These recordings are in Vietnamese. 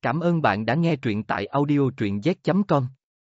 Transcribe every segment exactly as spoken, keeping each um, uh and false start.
Cảm ơn bạn đã nghe truyện tại audio truyện z chấm com.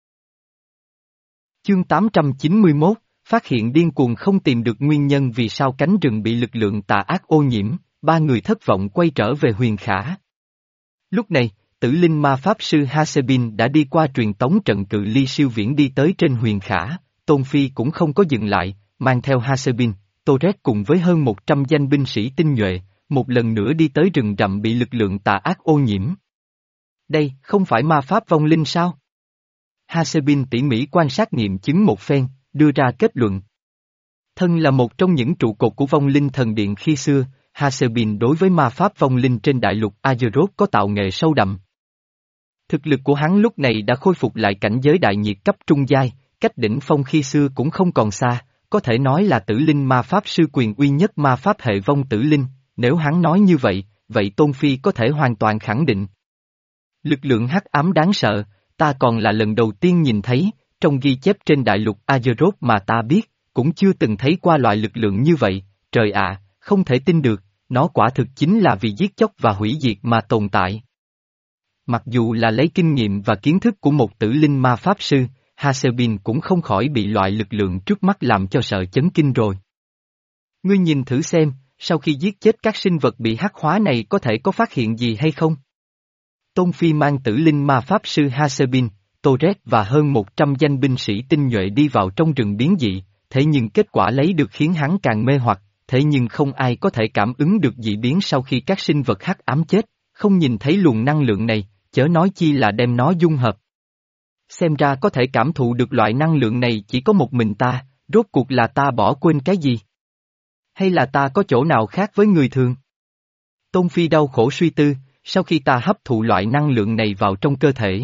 Chương tám trăm chín mươi mốt, phát hiện điên cuồng không tìm được nguyên nhân vì sao cánh rừng bị lực lượng tà ác ô nhiễm, ba người thất vọng quay trở về Huyền Khả. Lúc này, tử linh ma pháp sư Hasebin đã đi qua truyền tống trận cự ly siêu viễn đi tới trên Huyền Khả, Tôn Phi cũng không có dừng lại, mang theo Hasebin, Torres cùng với hơn một trăm danh binh sĩ tinh nhuệ, một lần nữa đi tới rừng rậm bị lực lượng tà ác ô nhiễm. Đây, không phải ma pháp vong linh sao? Hasebin tỉ mỉ quan sát nghiệm chứng một phen, đưa ra kết luận. Thân là một trong những trụ cột của vong linh thần điện khi xưa, Hasebin đối với ma pháp vong linh trên đại lục Azeroth có tạo nghệ sâu đậm. Thực lực của hắn lúc này đã khôi phục lại cảnh giới đại nhiệt cấp trung giai, cách đỉnh phong khi xưa cũng không còn xa, có thể nói là tử linh ma pháp sư quyền uy nhất ma pháp hệ vong tử linh, nếu hắn nói như vậy, vậy Tôn Phi có thể hoàn toàn khẳng định. Lực lượng hắc ám đáng sợ, ta còn là lần đầu tiên nhìn thấy, trong ghi chép trên đại lục Azeroth mà ta biết, cũng chưa từng thấy qua loại lực lượng như vậy, trời ạ, không thể tin được, nó quả thực chính là vì giết chóc và hủy diệt mà tồn tại. Mặc dù là lấy kinh nghiệm và kiến thức của một tử linh ma pháp sư, Hasebin cũng không khỏi bị loại lực lượng trước mắt làm cho sợ chấn kinh rồi. Ngươi nhìn thử xem, sau khi giết chết các sinh vật bị hắc hóa này có thể có phát hiện gì hay không? Tôn Phi mang tử linh ma pháp sư Hasebin, Torres và hơn một trăm danh binh sĩ tinh nhuệ đi vào trong rừng biến dị, thế nhưng kết quả lấy được khiến hắn càng mê hoặc, thế nhưng không ai có thể cảm ứng được dị biến sau khi các sinh vật hắc ám chết, không nhìn thấy luồng năng lượng này, chớ nói chi là đem nó dung hợp. Xem ra có thể cảm thụ được loại năng lượng này chỉ có một mình ta, rốt cuộc là ta bỏ quên cái gì? Hay là ta có chỗ nào khác với người thường? Tôn Phi đau khổ suy tư, sau khi ta hấp thụ loại năng lượng này vào trong cơ thể,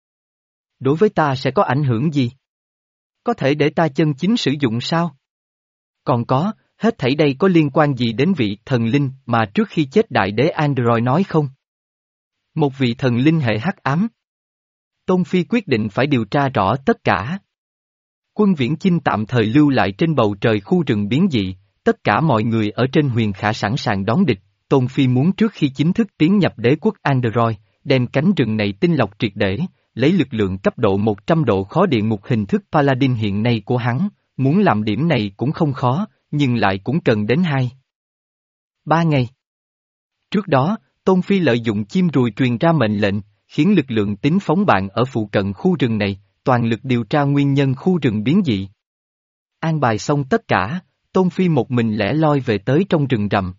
đối với ta sẽ có ảnh hưởng gì? Có thể để ta chân chính sử dụng sao? Còn có, hết thảy đây có liên quan gì đến vị thần linh mà trước khi chết đại đế Android nói không? Một vị thần linh hệ hắc ám. Tôn Phi quyết định phải điều tra rõ tất cả. Quân Viễn Chinh tạm thời lưu lại trên bầu trời khu rừng biến dị, tất cả mọi người ở trên Huyền Khả sẵn sàng đón địch. Tôn Phi muốn trước khi chính thức tiến nhập đế quốc Android, đem cánh rừng này tinh lọc triệt để, lấy lực lượng cấp độ một trăm độ khó địa ngục hình thức Paladin hiện nay của hắn, muốn làm điểm này cũng không khó, nhưng lại cũng cần đến hai. Ba ngày. Trước đó, Tôn Phi lợi dụng chim ruồi truyền ra mệnh lệnh, khiến lực lượng tín phóng bạn ở phụ cận khu rừng này, toàn lực điều tra nguyên nhân khu rừng biến dị. An bài xong tất cả, Tôn Phi một mình lẻ loi về tới trong rừng rậm.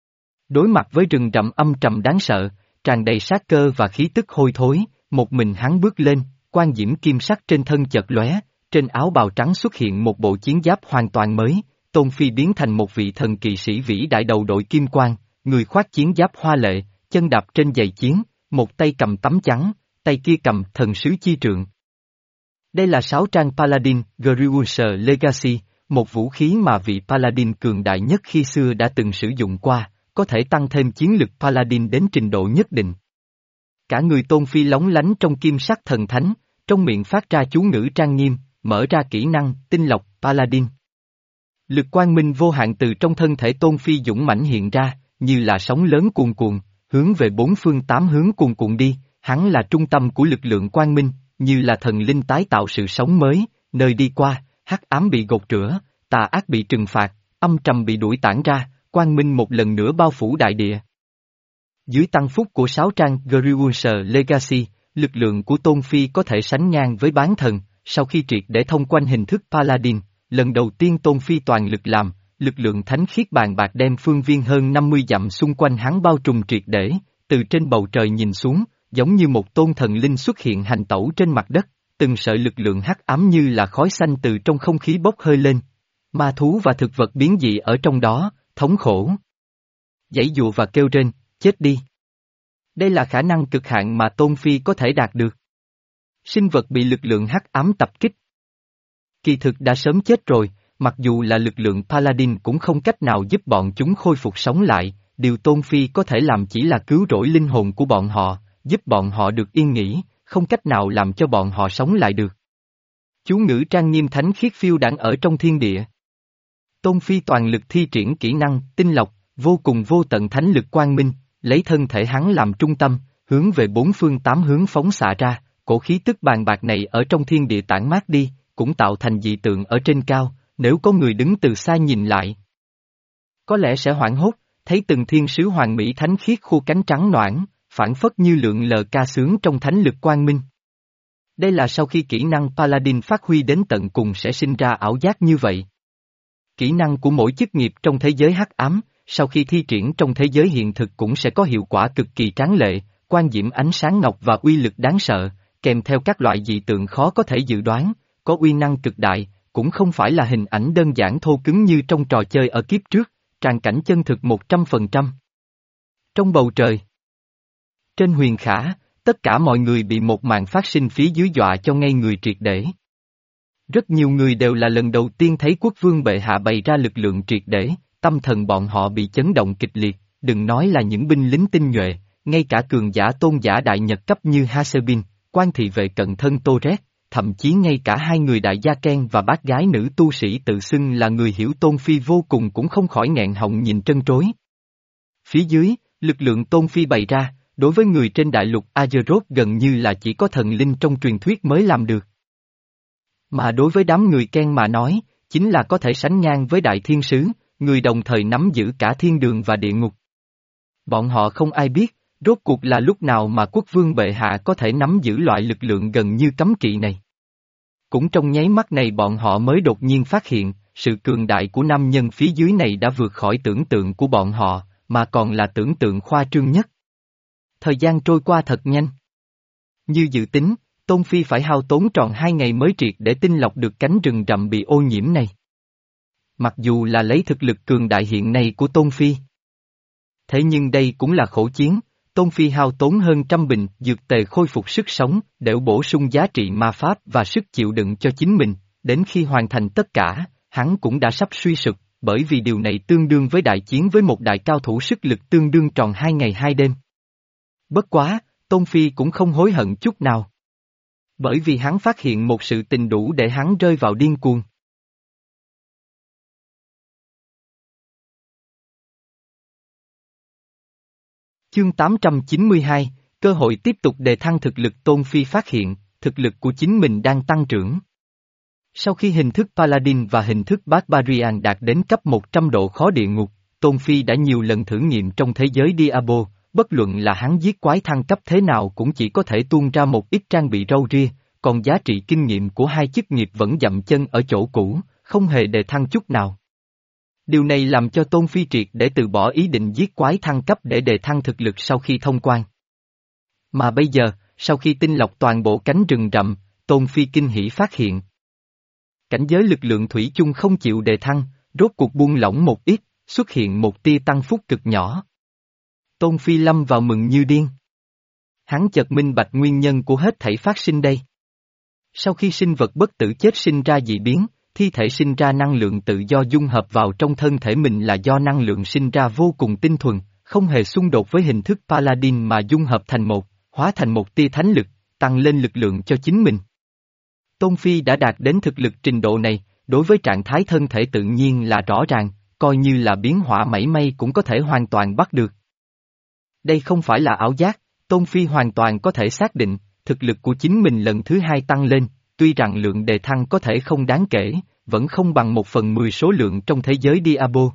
Đối mặt với rừng rậm âm trầm đáng sợ, tràn đầy sát cơ và khí tức hôi thối, một mình hắn bước lên, quan diễm kim sắc trên thân chợt lóe, trên áo bào trắng xuất hiện một bộ chiến giáp hoàn toàn mới, Tôn Phi biến thành một vị thần kỵ sĩ vĩ đại đầu đội kim quang, người khoác chiến giáp hoa lệ, chân đạp trên giày chiến, một tay cầm tấm chắn, tay kia cầm thần sứ chi trượng. Đây là sáu trang Paladin, Gruuser Legacy, một vũ khí mà vị Paladin cường đại nhất khi xưa đã từng sử dụng qua, có thể tăng thêm chiến lực Paladin đến trình độ nhất định. Cả người Tôn Phi lóng lánh trong kim sắc thần thánh, trong miệng phát ra chú ngữ trang nghiêm, mở ra kỹ năng, tinh lọc, Paladin. Lực quang minh vô hạn từ trong thân thể Tôn Phi dũng mãnh hiện ra, như là sóng lớn cuồn cuộn, hướng về bốn phương tám hướng cuồn cuộn đi, hắn là trung tâm của lực lượng quang minh, như là thần linh tái tạo sự sống mới, nơi đi qua, hắc ám bị gột rửa, tà ác bị trừng phạt, âm trầm bị đuổi tản ra, quang minh một lần nữa bao phủ đại địa. Dưới tăng phúc của sáu trang Gruuser Legacy, lực lượng của Tôn Phi có thể sánh ngang với bán thần, sau khi triệt để thông quanh hình thức Paladin, lần đầu tiên Tôn Phi toàn lực làm, lực lượng thánh khiết bàn bạc đem phương viên hơn năm mươi dặm xung quanh hắn bao trùm triệt để, từ trên bầu trời nhìn xuống, giống như một tôn thần linh xuất hiện hành tẩu trên mặt đất, từng sợi lực lượng hắc ám như là khói xanh từ trong không khí bốc hơi lên. Ma thú và thực vật biến dị ở trong đó, thống khổ, giãy giụa và kêu rên, chết đi. Đây là khả năng cực hạn mà Tôn Phi có thể đạt được. Sinh vật bị lực lượng hắc ám tập kích, kỳ thực đã sớm chết rồi, mặc dù là lực lượng Paladin cũng không cách nào giúp bọn chúng khôi phục sống lại, điều Tôn Phi có thể làm chỉ là cứu rỗi linh hồn của bọn họ, giúp bọn họ được yên nghỉ, không cách nào làm cho bọn họ sống lại được. Chú ngữ trang nghiêm thánh khiết phiêu đãng ở trong thiên địa. Tôn Phi toàn lực thi triển kỹ năng, tinh lọc, vô cùng vô tận thánh lực quang minh, lấy thân thể hắn làm trung tâm, hướng về bốn phương tám hướng phóng xạ ra, cổ khí tức bàn bạc này ở trong thiên địa tản mát đi, cũng tạo thành dị tượng ở trên cao, nếu có người đứng từ xa nhìn lại. Có lẽ sẽ hoảng hốt, thấy từng thiên sứ hoàng mỹ thánh khiết khu cánh trắng noãn, phản phất như lượn lờ ca sướng trong thánh lực quang minh. Đây là sau khi kỹ năng Paladin phát huy đến tận cùng sẽ sinh ra ảo giác như vậy. Kỹ năng của mỗi chức nghiệp trong thế giới hắc ám, sau khi thi triển trong thế giới hiện thực cũng sẽ có hiệu quả cực kỳ tráng lệ, quang diễm ánh sáng ngọc và uy lực đáng sợ, kèm theo các loại dị tượng khó có thể dự đoán, có uy năng cực đại, cũng không phải là hình ảnh đơn giản thô cứng như trong trò chơi ở kiếp trước, tràn cảnh chân thực một trăm phần trăm. Trong bầu trời, trên huyền khả, tất cả mọi người bị một màn phát sinh phía dưới dọa cho ngây người triệt để. Rất nhiều người đều là lần đầu tiên thấy quốc vương bệ hạ bày ra lực lượng triệt để, tâm thần bọn họ bị chấn động kịch liệt, đừng nói là những binh lính tinh nhuệ, ngay cả cường giả tôn giả đại nhật cấp như Hasebin, quan thị vệ cận thân Toret, thậm chí ngay cả hai người đại gia Ken và bác gái nữ tu sĩ tự xưng là người hiểu Tôn Phi vô cùng cũng không khỏi nghẹn họng nhìn trân trối. Phía dưới, lực lượng Tôn Phi bày ra, đối với người trên đại lục Azeroth gần như là chỉ có thần linh trong truyền thuyết mới làm được. Mà đối với đám người Ken mà nói, chính là có thể sánh ngang với đại thiên sứ, người đồng thời nắm giữ cả thiên đường và địa ngục. Bọn họ không ai biết, rốt cuộc là lúc nào mà quốc vương bệ hạ có thể nắm giữ loại lực lượng gần như cấm kỵ này. Cũng trong nháy mắt này bọn họ mới đột nhiên phát hiện, sự cường đại của nam nhân phía dưới này đã vượt khỏi tưởng tượng của bọn họ, mà còn là tưởng tượng khoa trương nhất. Thời gian trôi qua thật nhanh. Như dự tính, Tôn Phi phải hao tốn tròn hai ngày mới triệt để tinh lọc được cánh rừng rậm bị ô nhiễm này. Mặc dù là lấy thực lực cường đại hiện nay của Tôn Phi. Thế nhưng đây cũng là khổ chiến, Tôn Phi hao tốn hơn trăm bình dược tề khôi phục sức sống, để bổ sung giá trị ma pháp và sức chịu đựng cho chính mình, đến khi hoàn thành tất cả, hắn cũng đã sắp suy sụp, bởi vì điều này tương đương với đại chiến với một đại cao thủ sức lực tương đương tròn hai ngày hai đêm. Bất quá, Tôn Phi cũng không hối hận chút nào. Bởi vì hắn phát hiện một sự tình đủ để hắn rơi vào điên cuồng. Chương tám trăm chín mươi hai, cơ hội tiếp tục đề thăng thực lực. Tôn Phi phát hiện, thực lực của chính mình đang tăng trưởng. Sau khi hình thức Paladin và hình thức Barbarian đạt đến cấp một trăm độ khó địa ngục, Tôn Phi đã nhiều lần thử nghiệm trong thế giới Diablo, bất luận là hắn giết quái thăng cấp thế nào cũng chỉ có thể tuôn ra một ít trang bị râu ria, còn giá trị kinh nghiệm của hai chức nghiệp vẫn dậm chân ở chỗ cũ, không hề đề thăng chút nào. Điều này làm cho Tôn Phi triệt để từ bỏ ý định giết quái thăng cấp để đề thăng thực lực sau khi thông quan. Mà bây giờ, sau khi tinh lọc toàn bộ cánh rừng rậm, Tôn Phi kinh hỉ phát hiện. Cảnh giới lực lượng thủy chung không chịu đề thăng, rốt cuộc buông lỏng một ít, xuất hiện một tia tăng phúc cực nhỏ. Tôn Phi lâm vào mừng như điên. Hắn chợt minh bạch nguyên nhân của hết thảy phát sinh đây. Sau khi sinh vật bất tử chết sinh ra dị biến, thi thể sinh ra năng lượng tự do dung hợp vào trong thân thể mình là do năng lượng sinh ra vô cùng tinh thuần, không hề xung đột với hình thức Paladin mà dung hợp thành một, hóa thành một tia thánh lực, tăng lên lực lượng cho chính mình. Tôn Phi đã đạt đến thực lực trình độ này, đối với trạng thái thân thể tự nhiên là rõ ràng, coi như là biến hóa mảy may cũng có thể hoàn toàn bắt được. Đây không phải là ảo giác, Tôn Phi hoàn toàn có thể xác định, thực lực của chính mình lần thứ hai tăng lên, tuy rằng lượng đề thăng có thể không đáng kể, vẫn không bằng một phần mười số lượng trong thế giới Diablo.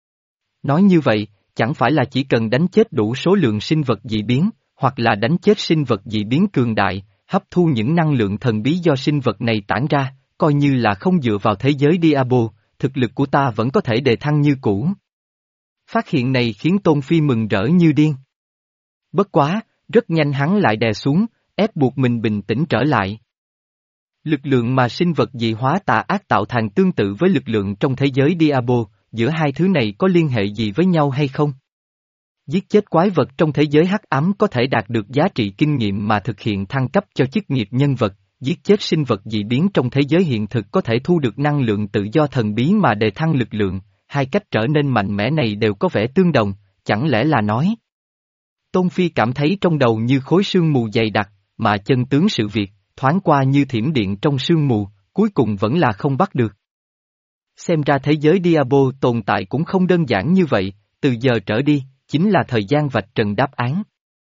Nói như vậy, chẳng phải là chỉ cần đánh chết đủ số lượng sinh vật dị biến, hoặc là đánh chết sinh vật dị biến cường đại, hấp thu những năng lượng thần bí do sinh vật này tản ra, coi như là không dựa vào thế giới Diablo, thực lực của ta vẫn có thể đề thăng như cũ. Phát hiện này khiến Tôn Phi mừng rỡ như điên. Bất quá, rất nhanh hắn lại đè xuống, ép buộc mình bình tĩnh trở lại. Lực lượng mà sinh vật dị hóa tà ác tạo thành tương tự với lực lượng trong thế giới Diablo, giữa hai thứ này có liên hệ gì với nhau hay không? Giết chết quái vật trong thế giới hắc ám có thể đạt được giá trị kinh nghiệm mà thực hiện thăng cấp cho chức nghiệp nhân vật, giết chết sinh vật dị biến trong thế giới hiện thực có thể thu được năng lượng tự do thần bí mà đề thăng lực lượng, hai cách trở nên mạnh mẽ này đều có vẻ tương đồng, chẳng lẽ là nói? Tôn Phi cảm thấy trong đầu như khối sương mù dày đặc, mà chân tướng sự việc, thoáng qua như thiểm điện trong sương mù, cuối cùng vẫn là không bắt được. Xem ra thế giới Diablo tồn tại cũng không đơn giản như vậy, từ giờ trở đi, chính là thời gian vạch trần đáp án.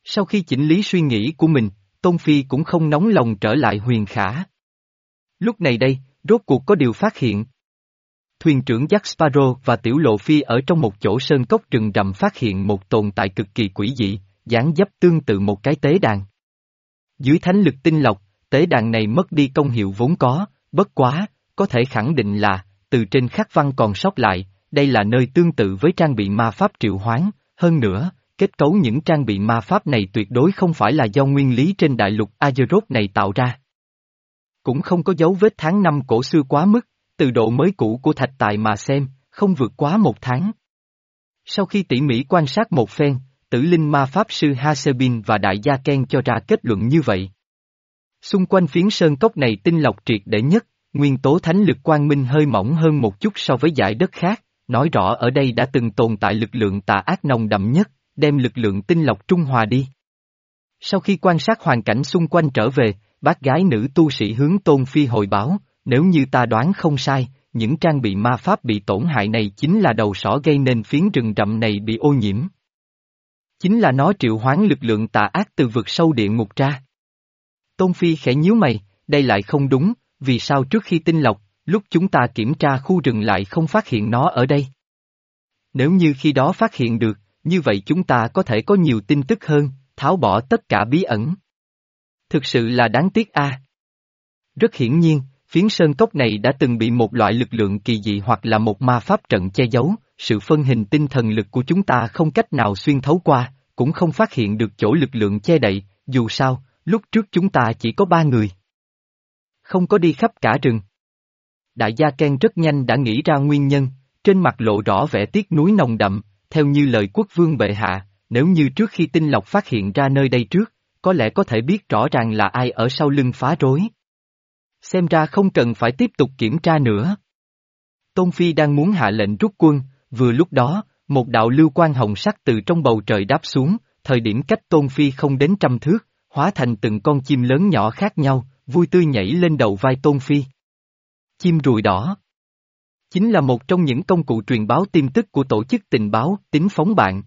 Sau khi chỉnh lý suy nghĩ của mình, Tôn Phi cũng không nóng lòng trở lại Huyền Khả. Lúc này đây, rốt cuộc có điều phát hiện. Thuyền trưởng Jack Sparrow và Tiểu Lộ Phi ở trong một chỗ sơn cốc rừng rậm phát hiện một tồn tại cực kỳ quỷ dị, dáng dấp tương tự một cái tế đàn. Dưới thánh lực tinh lọc, tế đàn này mất đi công hiệu vốn có, bất quá, có thể khẳng định là, từ trên khắc văn còn sót lại, đây là nơi tương tự với trang bị ma pháp triệu hoán, hơn nữa, kết cấu những trang bị ma pháp này tuyệt đối không phải là do nguyên lý trên đại lục Azeroth này tạo ra. Cũng không có dấu vết tháng năm cổ xưa quá mức, từ độ mới cũ của thạch tài mà xem, không vượt quá một tháng. Sau khi tỉ mỉ quan sát một phen, tử linh ma pháp sư Hasebin và đại gia Ken cho ra kết luận như vậy. Xung quanh phiến sơn cốc này tinh lọc triệt để nhất, nguyên tố thánh lực quang minh hơi mỏng hơn một chút so với dải đất khác, nói rõ ở đây đã từng tồn tại lực lượng tà ác nồng đậm nhất, đem lực lượng tinh lọc trung hòa đi. Sau khi quan sát hoàn cảnh xung quanh trở về, bác gái nữ tu sĩ hướng Tôn Phi hồi báo, nếu như ta đoán không sai, những trang bị ma pháp bị tổn hại này chính là đầu sỏ gây nên phiến rừng rậm này bị ô nhiễm. Chính là nó triệu hoán lực lượng tà ác từ vực sâu địa ngục ra. Tôn Phi khẽ nhíu mày, đây lại không đúng, vì sao trước khi tinh lọc, lúc chúng ta kiểm tra khu rừng lại không phát hiện nó ở đây? Nếu như khi đó phát hiện được, như vậy chúng ta có thể có nhiều tin tức hơn, tháo bỏ tất cả bí ẩn. Thực sự là đáng tiếc a. À. Rất hiển nhiên, phiến sơn cốc này đã từng bị một loại lực lượng kỳ dị hoặc là một ma pháp trận che giấu, sự phân hình tinh thần lực của chúng ta không cách nào xuyên thấu qua, cũng không phát hiện được chỗ lực lượng che đậy, dù sao, lúc trước chúng ta chỉ có ba người. Không có đi khắp cả rừng. Đại gia Ken rất nhanh đã nghĩ ra nguyên nhân, trên mặt lộ rõ vẻ tiếc nuối nồng đậm, theo như lời quốc vương bệ hạ, nếu như trước khi tinh lọc phát hiện ra nơi đây trước, có lẽ có thể biết rõ ràng là ai ở sau lưng phá rối. Xem ra không cần phải tiếp tục kiểm tra nữa. Tôn Phi đang muốn hạ lệnh rút quân, vừa lúc đó, một đạo lưu quang hồng sắc từ trong bầu trời đáp xuống, thời điểm cách Tôn Phi không đến trăm thước, hóa thành từng con chim lớn nhỏ khác nhau, vui tươi nhảy lên đầu vai Tôn Phi. Chim ruồi đỏ chính là một trong những công cụ truyền báo tin tức của tổ chức tình báo Tính Phóng Bạn.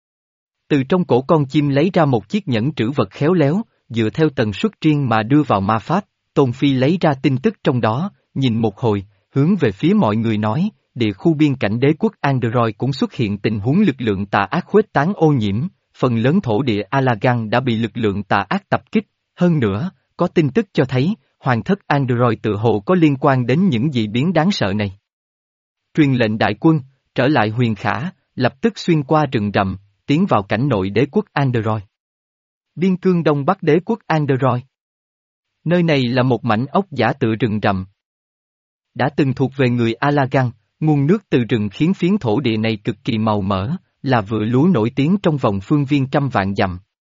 Từ trong cổ con chim lấy ra một chiếc nhẫn trữ vật khéo léo, dựa theo tần suất riêng mà đưa vào ma pháp, Tôn Phi lấy ra tin tức trong đó, nhìn một hồi, hướng về phía mọi người nói, địa khu biên cảnh đế quốc Android cũng xuất hiện tình huống lực lượng tà ác khuếch tán ô nhiễm, phần lớn thổ địa Alagan đã bị lực lượng tà ác tập kích, hơn nữa, có tin tức cho thấy, hoàng thất Android tự hồ có liên quan đến những dị biến đáng sợ này. Truyền lệnh đại quân, trở lại Huyền Khả, lập tức xuyên qua rừng rậm, tiến vào cảnh nội đế quốc Android. Biên cương đông bắc đế quốc Android. Nơi này là một mảnh ốc giả tựa rừng rậm. Đã từng thuộc về người Alagan, nguồn nước từ rừng khiến phiến thổ địa này cực kỳ màu mỡ, là vựa lúa nổi tiếng trong vòng phương viên trăm vạn dặm.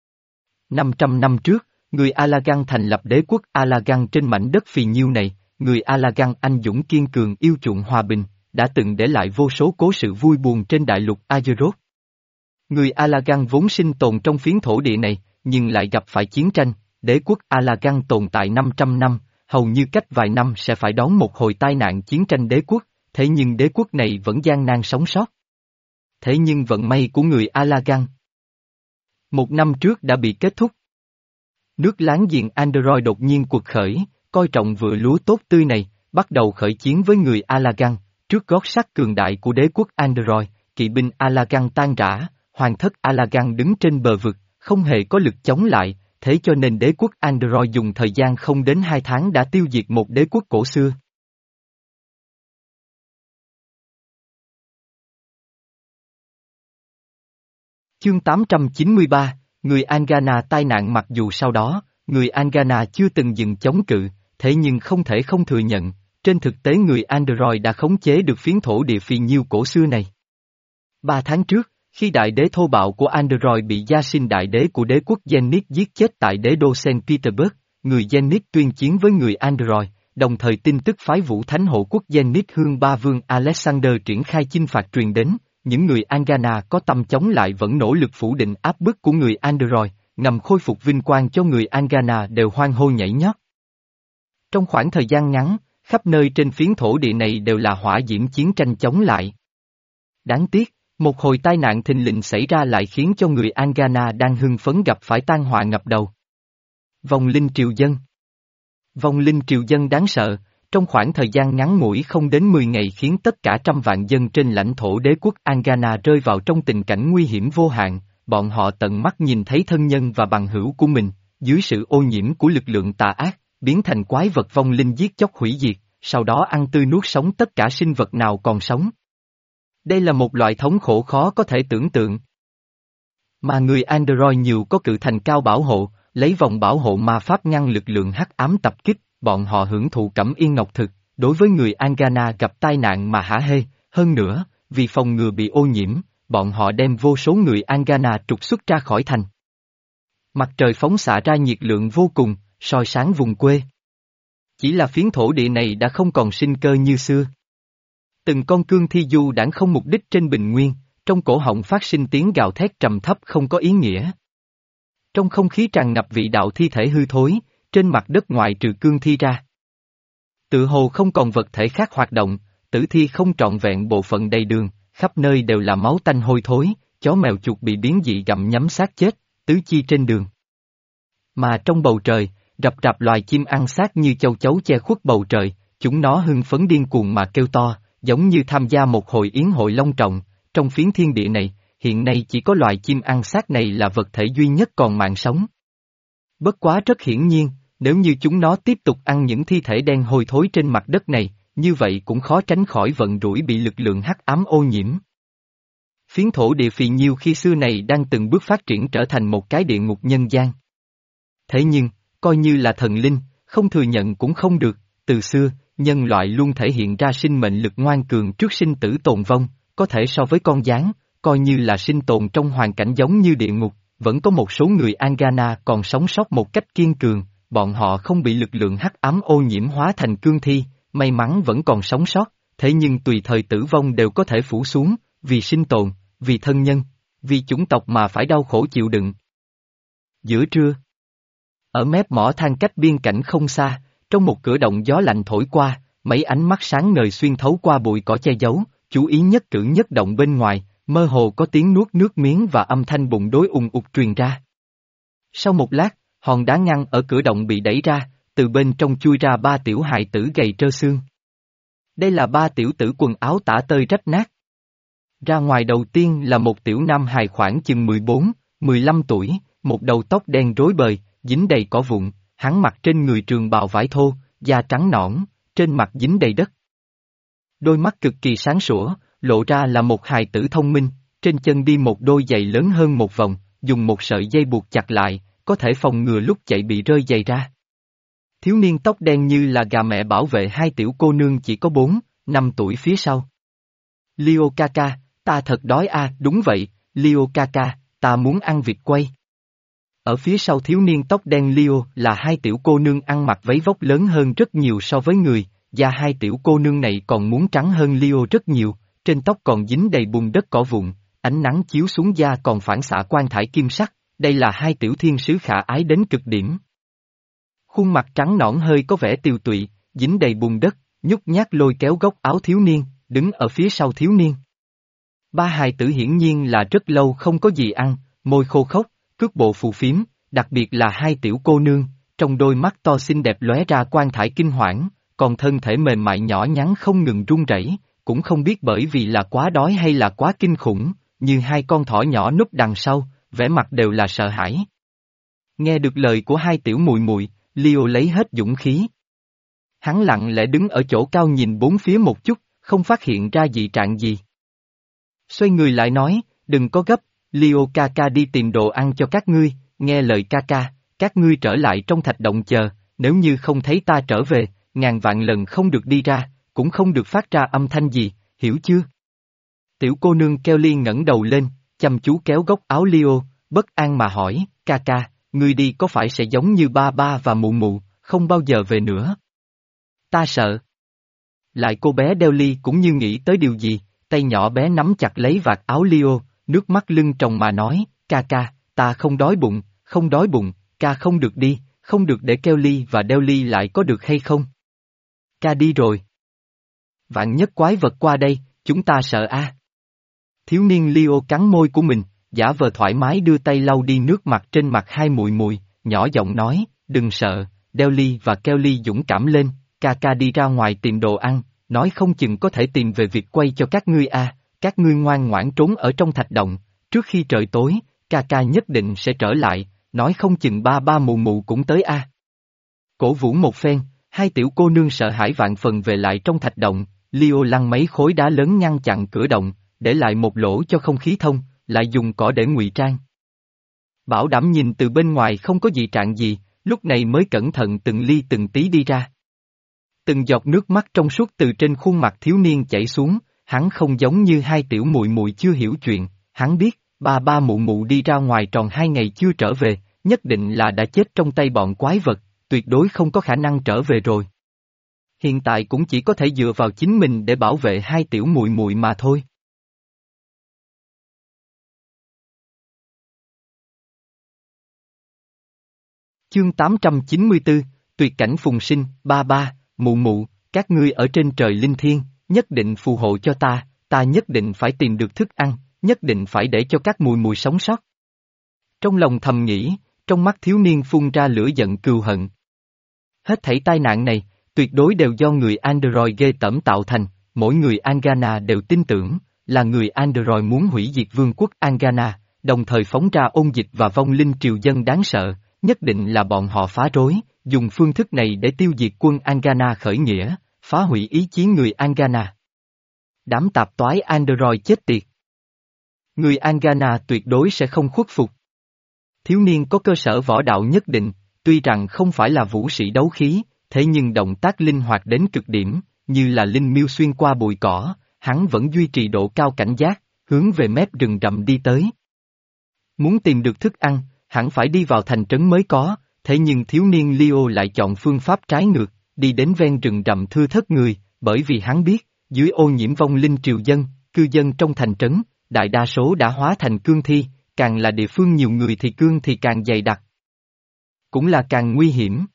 năm trăm năm trước, người Alagan thành lập đế quốc Alagan trên mảnh đất phì nhiêu này, người Alagan anh dũng kiên cường yêu chuộng hòa bình, đã từng để lại vô số cố sự vui buồn trên đại lục Azeroth. Người Alagan vốn sinh tồn trong phiến thổ địa này, nhưng lại gặp phải chiến tranh, đế quốc Alagan tồn tại năm trăm năm, hầu như cách vài năm sẽ phải đón một hồi tai nạn chiến tranh đế quốc, thế nhưng đế quốc này vẫn gian nan sống sót. Thế nhưng vận may của người Alagan một năm trước đã bị kết thúc. Nước láng giềng Android đột nhiên cuộc khởi, coi trọng vựa lúa tốt tươi này, bắt đầu khởi chiến với người Alagan, trước gót sắt cường đại của đế quốc Android, kỵ binh Alagan tan rã, hoàng thất Alagan đứng trên bờ vực, không hề có lực chống lại, thế cho nên đế quốc Android dùng thời gian không đến hai tháng đã tiêu diệt một đế quốc cổ xưa. Chương tám trăm chín mươi ba, người Angana tai nạn. Mặc dù sau đó, người Angana chưa từng dừng chống cự, thế nhưng không thể không thừa nhận, trên thực tế người Android đã khống chế được phiến thổ địa phì nhiêu cổ xưa này. Ba tháng trước, khi đại đế thô bạo của Android bị gia sinh đại đế của đế quốc Zenith giết chết tại đế đô Saint Petersburg, người Zenith tuyên chiến với người Android, đồng thời tin tức phái vũ thánh hộ quốc Zenith Hương Ba Vương Alexander triển khai chinh phạt truyền đến, những người Angana có tâm chống lại vẫn nỗ lực phủ định áp bức của người Android, ngầm khôi phục vinh quang cho người Angana đều hoan hô nhảy nhót. Trong khoảng thời gian ngắn, khắp nơi trên phiến thổ địa này đều là hỏa diễm chiến tranh chống lại. Đáng tiếc, Một hồi tai nạn thình lình xảy ra lại khiến cho người Angana đang hưng phấn gặp phải tai họa ngập đầu. Vong linh triều dân. Vong linh triều dân đáng sợ, trong khoảng thời gian ngắn ngủi không đến mười ngày khiến tất cả trăm vạn dân trên lãnh thổ đế quốc Angana rơi vào trong tình cảnh nguy hiểm vô hạn, bọn họ tận mắt nhìn thấy thân nhân và bằng hữu của mình, dưới sự ô nhiễm của lực lượng tà ác, biến thành quái vật vong linh giết chóc hủy diệt, sau đó ăn tươi nuốt sống tất cả sinh vật nào còn sống. Đây là một loại thống khổ khó có thể tưởng tượng. Mà người Android nhiều có cự thành cao bảo hộ, lấy vòng bảo hộ ma pháp ngăn lực lượng hắc ám tập kích, bọn họ hưởng thụ cẩm yên ngọc thực, đối với người Angana gặp tai nạn mà hả hê, hơn nữa, vì phòng ngừa bị ô nhiễm, bọn họ đem vô số người Angana trục xuất ra khỏi thành. Mặt trời phóng xạ ra nhiệt lượng vô cùng, soi sáng vùng quê. Chỉ là phiến thổ địa này đã không còn sinh cơ như xưa. Từng con cương thi du đãng không mục đích trên bình nguyên, trong cổ họng phát sinh tiếng gào thét trầm thấp không có ý nghĩa. Trong không khí tràn ngập vị đạo thi thể hư thối, trên mặt đất ngoại trừ cương thi ra. Tự hồ không còn vật thể khác hoạt động, tử thi không trọn vẹn bộ phận đầy đường, khắp nơi đều là máu tanh hôi thối, chó mèo chuột bị biến dị gặm nhấm xác chết, tứ chi trên đường. Mà trong bầu trời, rập rạp loài chim ăn xác như châu chấu che khuất bầu trời, chúng nó hưng phấn điên cuồng mà kêu to, giống như tham gia một hồi yến hội long trọng. Trong phiến thiên địa này, hiện nay chỉ có loài chim ăn xác này là vật thể duy nhất còn mạng sống. Bất quá rất hiển nhiên, nếu như chúng nó tiếp tục ăn những thi thể đen hôi thối trên mặt đất này, như vậy cũng khó tránh khỏi vận rủi bị lực lượng hắc ám ô nhiễm. Phiến thổ địa phì nhiêu khi xưa này đang từng bước phát triển trở thành một cái địa ngục nhân gian. Thế nhưng, coi như là thần linh, không thừa nhận cũng không được, từ xưa, nhân loại luôn thể hiện ra sinh mệnh lực ngoan cường trước sinh tử tồn vong, có thể so với con gián, coi như là sinh tồn trong hoàn cảnh giống như địa ngục, vẫn có một số người Angana còn sống sót một cách kiên cường, bọn họ không bị lực lượng hắc ám ô nhiễm hóa thành cương thi, may mắn vẫn còn sống sót, thế nhưng tùy thời tử vong đều có thể phủ xuống, vì sinh tồn, vì thân nhân, vì chủng tộc mà phải đau khổ chịu đựng. Giữa trưa, ở mép mỏ than cách biên cảnh không xa, trong một cửa động gió lạnh thổi qua, mấy ánh mắt sáng ngời xuyên thấu qua bụi cỏ che giấu, chú ý nhất cử nhất động bên ngoài, mơ hồ có tiếng nuốt nước miếng và âm thanh bụng đối ùng ục truyền ra. Sau một lát, hòn đá ngăn ở cửa động bị đẩy ra, từ bên trong chui ra ba tiểu hài tử gầy trơ xương. Đây là ba tiểu tử quần áo tả tơi rách nát. Ra ngoài đầu tiên là một tiểu nam hài khoảng chừng mười bốn, mười lăm tuổi, một đầu tóc đen rối bời, dính đầy cỏ vụn, hắn mặc trên người trường bào vải thô, da trắng nõn, trên mặt dính đầy đất. Đôi mắt cực kỳ sáng sủa, lộ ra là một hài tử thông minh, trên chân đi một đôi giày lớn hơn một vòng, dùng một sợi dây buộc chặt lại, có thể phòng ngừa lúc chạy bị rơi giày ra. Thiếu niên tóc đen như là gà mẹ bảo vệ hai tiểu cô nương chỉ có bốn, năm tuổi phía sau. Leo Kaka, ta thật đói à, đúng vậy, Leo Kaka, ta muốn ăn vịt quay. Ở phía sau thiếu niên tóc đen Leo là hai tiểu cô nương ăn mặc váy vóc lớn hơn rất nhiều so với người, da hai tiểu cô nương này còn muốn trắng hơn Leo rất nhiều, trên tóc còn dính đầy bùn đất cỏ vụn, ánh nắng chiếu xuống da còn phản xạ quang thải kim sắc, đây là hai tiểu thiên sứ khả ái đến cực điểm. Khuôn mặt trắng nõn hơi có vẻ tiều tụy, dính đầy bùn đất, nhút nhát lôi kéo góc áo thiếu niên, đứng ở phía sau thiếu niên. Ba hài tử hiển nhiên là rất lâu không có gì ăn, môi khô khốc, cước bộ phù phiếm, đặc biệt là hai tiểu cô nương, trong đôi mắt to xinh đẹp lóe ra quang thải kinh hoảng, còn thân thể mềm mại nhỏ nhắn không ngừng run rẩy, cũng không biết bởi vì là quá đói hay là quá kinh khủng, như hai con thỏ nhỏ núp đằng sau, vẻ mặt đều là sợ hãi. Nghe được lời của hai tiểu mùi mùi, Leo lấy hết dũng khí. Hắn lặng lẽ đứng ở chỗ cao nhìn bốn phía một chút, không phát hiện ra dị trạng gì. Xoay người lại nói, đừng có gấp, Leo Kaka đi tìm đồ ăn cho các ngươi, nghe lời Kaka, các ngươi trở lại trong thạch động chờ, nếu như không thấy ta trở về, ngàn vạn lần không được đi ra, cũng không được phát ra âm thanh gì, hiểu chưa? Tiểu cô nương Kelly ngẩng đầu lên, chăm chú kéo góc áo Leo, bất an mà hỏi, Kaka, ngươi đi có phải sẽ giống như ba ba và mụ mụ, không bao giờ về nữa? Ta sợ. Lại cô bé Delly cũng như nghĩ tới điều gì, tay nhỏ bé nắm chặt lấy vạt áo Leo, nước mắt lưng tròng mà nói, Kaka, ta không đói bụng, không đói bụng, ca không được đi, không được để Kelly và Delly lại có được hay không? Ca đi rồi. Vạn nhất quái vật qua đây, chúng ta sợ a. Thiếu niên Leo cắn môi của mình, giả vờ thoải mái đưa tay lau đi nước mặt trên mặt hai muội muội, nhỏ giọng nói, đừng sợ, Delly và Kelly dũng cảm lên, ca ca đi ra ngoài tìm đồ ăn, nói không chừng có thể tìm về việc quay cho các ngươi a, các ngươi ngoan ngoãn trốn ở trong thạch động, trước khi trời tối, ca ca nhất định sẽ trở lại, nói không chừng ba ba mụ mụ cũng tới a. Cổ vũ một phen, hai tiểu cô nương sợ hãi vạn phần về lại trong thạch động, Leo lăn mấy khối đá lớn ngăn chặn cửa động, để lại một lỗ cho không khí thông, lại dùng cỏ để ngụy trang. Bảo đảm nhìn từ bên ngoài không có dị trạng gì, lúc này mới cẩn thận từng ly từng tí đi ra. Từng giọt nước mắt trong suốt từ trên khuôn mặt thiếu niên chảy xuống, hắn không giống như hai tiểu muội muội chưa hiểu chuyện, hắn biết, ba ba mụ mụ đi ra ngoài tròn hai ngày chưa trở về, nhất định là đã chết trong tay bọn quái vật, tuyệt đối không có khả năng trở về rồi. Hiện tại cũng chỉ có thể dựa vào chính mình để bảo vệ hai tiểu muội muội mà thôi. Chương tám trăm chín mươi tư, tuyệt cảnh phùng sinh, ba ba, mụ mụ, các ngươi ở trên trời linh thiêng, nhất định phù hộ cho ta, ta nhất định phải tìm được thức ăn, nhất định phải để cho các mùi mùi sống sót. Trong lòng thầm nghĩ, trong mắt thiếu niên phun ra lửa giận cừu hận. Hết thảy tai nạn này, tuyệt đối đều do người Android ghê tởm tạo thành, mỗi người Angana đều tin tưởng, là người Android muốn hủy diệt vương quốc Angana, đồng thời phóng ra ôn dịch và vong linh triều dân đáng sợ, nhất định là bọn họ phá rối, dùng phương thức này để tiêu diệt quân Angana khởi nghĩa, phá hủy ý chí người Angana. Đám tạp toái Android chết tiệt. Người Angana tuyệt đối sẽ không khuất phục. Thiếu niên có cơ sở võ đạo nhất định, tuy rằng không phải là vũ sĩ đấu khí, thế nhưng động tác linh hoạt đến cực điểm, như là linh miêu xuyên qua bụi cỏ, hắn vẫn duy trì độ cao cảnh giác, hướng về mép rừng rậm đi tới. Muốn tìm được thức ăn, hẳn phải đi vào thành trấn mới có, thế nhưng thiếu niên Leo lại chọn phương pháp trái ngược, đi đến ven rừng rậm thưa thớt người, bởi vì hắn biết, dưới ô nhiễm vong linh triều dân, cư dân trong thành trấn, đại đa số đã hóa thành cương thi, càng là địa phương nhiều người thì cương thì càng dày đặc. Cũng là càng nguy hiểm.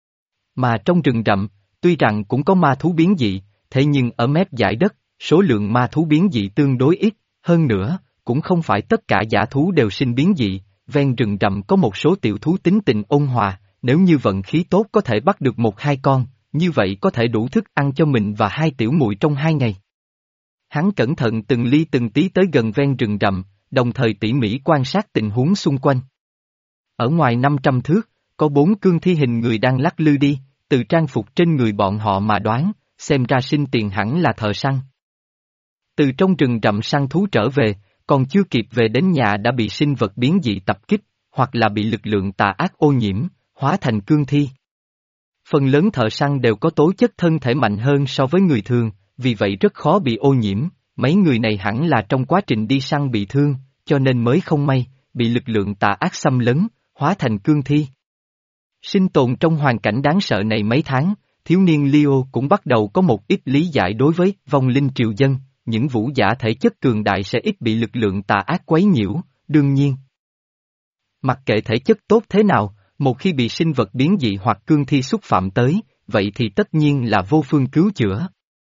Mà trong rừng rậm, tuy rằng cũng có ma thú biến dị, thế nhưng ở mép dải đất, số lượng ma thú biến dị tương đối ít, hơn nữa, cũng không phải tất cả dã thú đều sinh biến dị, ven rừng rậm có một số tiểu thú tính tình ôn hòa, nếu như vận khí tốt có thể bắt được một hai con, như vậy có thể đủ thức ăn cho mình và hai tiểu muội trong hai ngày. Hắn cẩn thận từng ly từng tí tới gần ven rừng rậm, đồng thời tỉ mỉ quan sát tình huống xung quanh. Ở ngoài năm trăm thước, có bốn cương thi hình người đang lắc lư đi, từ trang phục trên người bọn họ mà đoán, xem ra sinh tiền hẳn là thợ săn. Từ trong rừng rậm săn thú trở về, còn chưa kịp về đến nhà đã bị sinh vật biến dị tập kích, hoặc là bị lực lượng tà ác ô nhiễm, hóa thành cương thi. Phần lớn thợ săn đều có tố chất thân thể mạnh hơn so với người thường, vì vậy rất khó bị ô nhiễm, mấy người này hẳn là trong quá trình đi săn bị thương, cho nên mới không may, bị lực lượng tà ác xâm lấn, hóa thành cương thi. Sinh tồn trong hoàn cảnh đáng sợ này mấy tháng, thiếu niên Leo cũng bắt đầu có một ít lý giải đối với vong linh triều dân, những vũ giả thể chất cường đại sẽ ít bị lực lượng tà ác quấy nhiễu, đương nhiên. Mặc kệ thể chất tốt thế nào, một khi bị sinh vật biến dị hoặc cương thi xúc phạm tới, vậy thì tất nhiên là vô phương cứu chữa.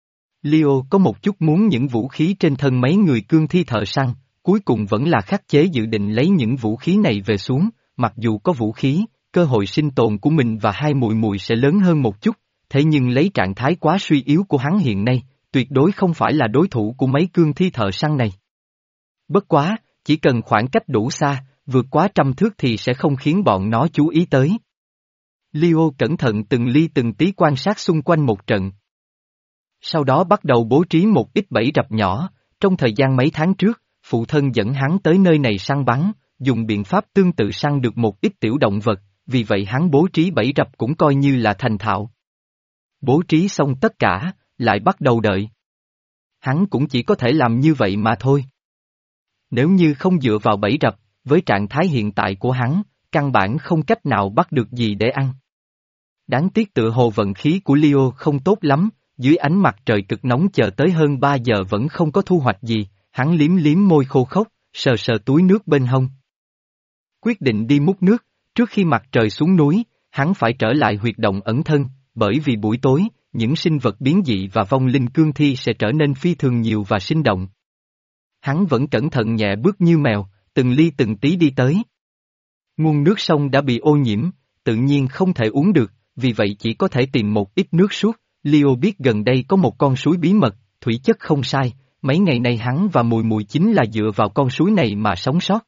Leo có một chút muốn những vũ khí trên thân mấy người cương thi thợ săn, cuối cùng vẫn là khắc chế dự định lấy những vũ khí này về xuống, mặc dù có vũ khí, cơ hội sinh tồn của mình và hai muội muội sẽ lớn hơn một chút, thế nhưng lấy trạng thái quá suy yếu của hắn hiện nay, tuyệt đối không phải là đối thủ của mấy cương thi thợ săn này. Bất quá, chỉ cần khoảng cách đủ xa, vượt quá trăm thước thì sẽ không khiến bọn nó chú ý tới. Leo cẩn thận từng ly từng tí quan sát xung quanh một trận. Sau đó bắt đầu bố trí một ít bẫy rập nhỏ, trong thời gian mấy tháng trước, phụ thân dẫn hắn tới nơi này săn bắn, dùng biện pháp tương tự săn được một ít tiểu động vật, vì vậy hắn bố trí bẫy rập cũng coi như là thành thạo. Bố trí xong tất cả, lại bắt đầu đợi. Hắn cũng chỉ có thể làm như vậy mà thôi. Nếu như không dựa vào bẫy rập, với trạng thái hiện tại của hắn, căn bản không cách nào bắt được gì để ăn. Đáng tiếc tựa hồ vận khí của Leo không tốt lắm, dưới ánh mặt trời cực nóng chờ tới hơn ba giờ vẫn không có thu hoạch gì, hắn liếm liếm môi khô khốc, sờ sờ túi nước bên hông. Quyết định đi múc nước, trước khi mặt trời xuống núi, hắn phải trở lại huyệt động ẩn thân, bởi vì buổi tối, những sinh vật biến dị và vong linh cương thi sẽ trở nên phi thường nhiều và sinh động. Hắn vẫn cẩn thận nhẹ bước như mèo, từng ly từng tí đi tới. Nguồn nước sông đã bị ô nhiễm, tự nhiên không thể uống được, vì vậy chỉ có thể tìm một ít nước suốt. Leo biết gần đây có một con suối bí mật, thủy chất không sai, mấy ngày nay hắn và Mùi Mùi chính là dựa vào con suối này mà sống sót.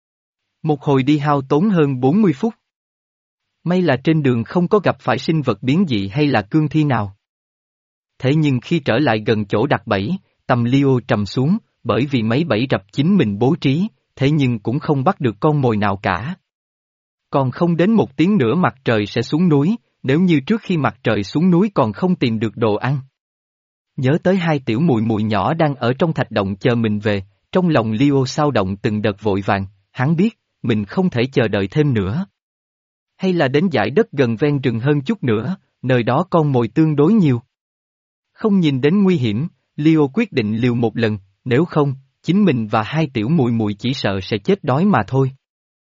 Một hồi đi hao tốn hơn bốn mươi phút. May là trên đường không có gặp phải sinh vật biến dị hay là cương thi nào. Thế nhưng khi trở lại gần chỗ đặt bẫy, tâm Leo trầm xuống, bởi vì mấy bẫy rập chính mình bố trí, thế nhưng cũng không bắt được con mồi nào cả. Còn không đến một tiếng nữa mặt trời sẽ xuống núi, nếu như trước khi mặt trời xuống núi còn không tìm được đồ ăn. Nhớ tới hai tiểu Mùi Mùi nhỏ đang ở trong thạch động chờ mình về, trong lòng Leo xao động từng đợt vội vàng, hắn biết, mình không thể chờ đợi thêm nữa. Hay là đến dải đất gần ven rừng hơn chút nữa, nơi đó con mồi tương đối nhiều. Không nhìn đến nguy hiểm, Leo quyết định liều một lần, nếu không, chính mình và hai tiểu Mùi Mùi chỉ sợ sẽ chết đói mà thôi.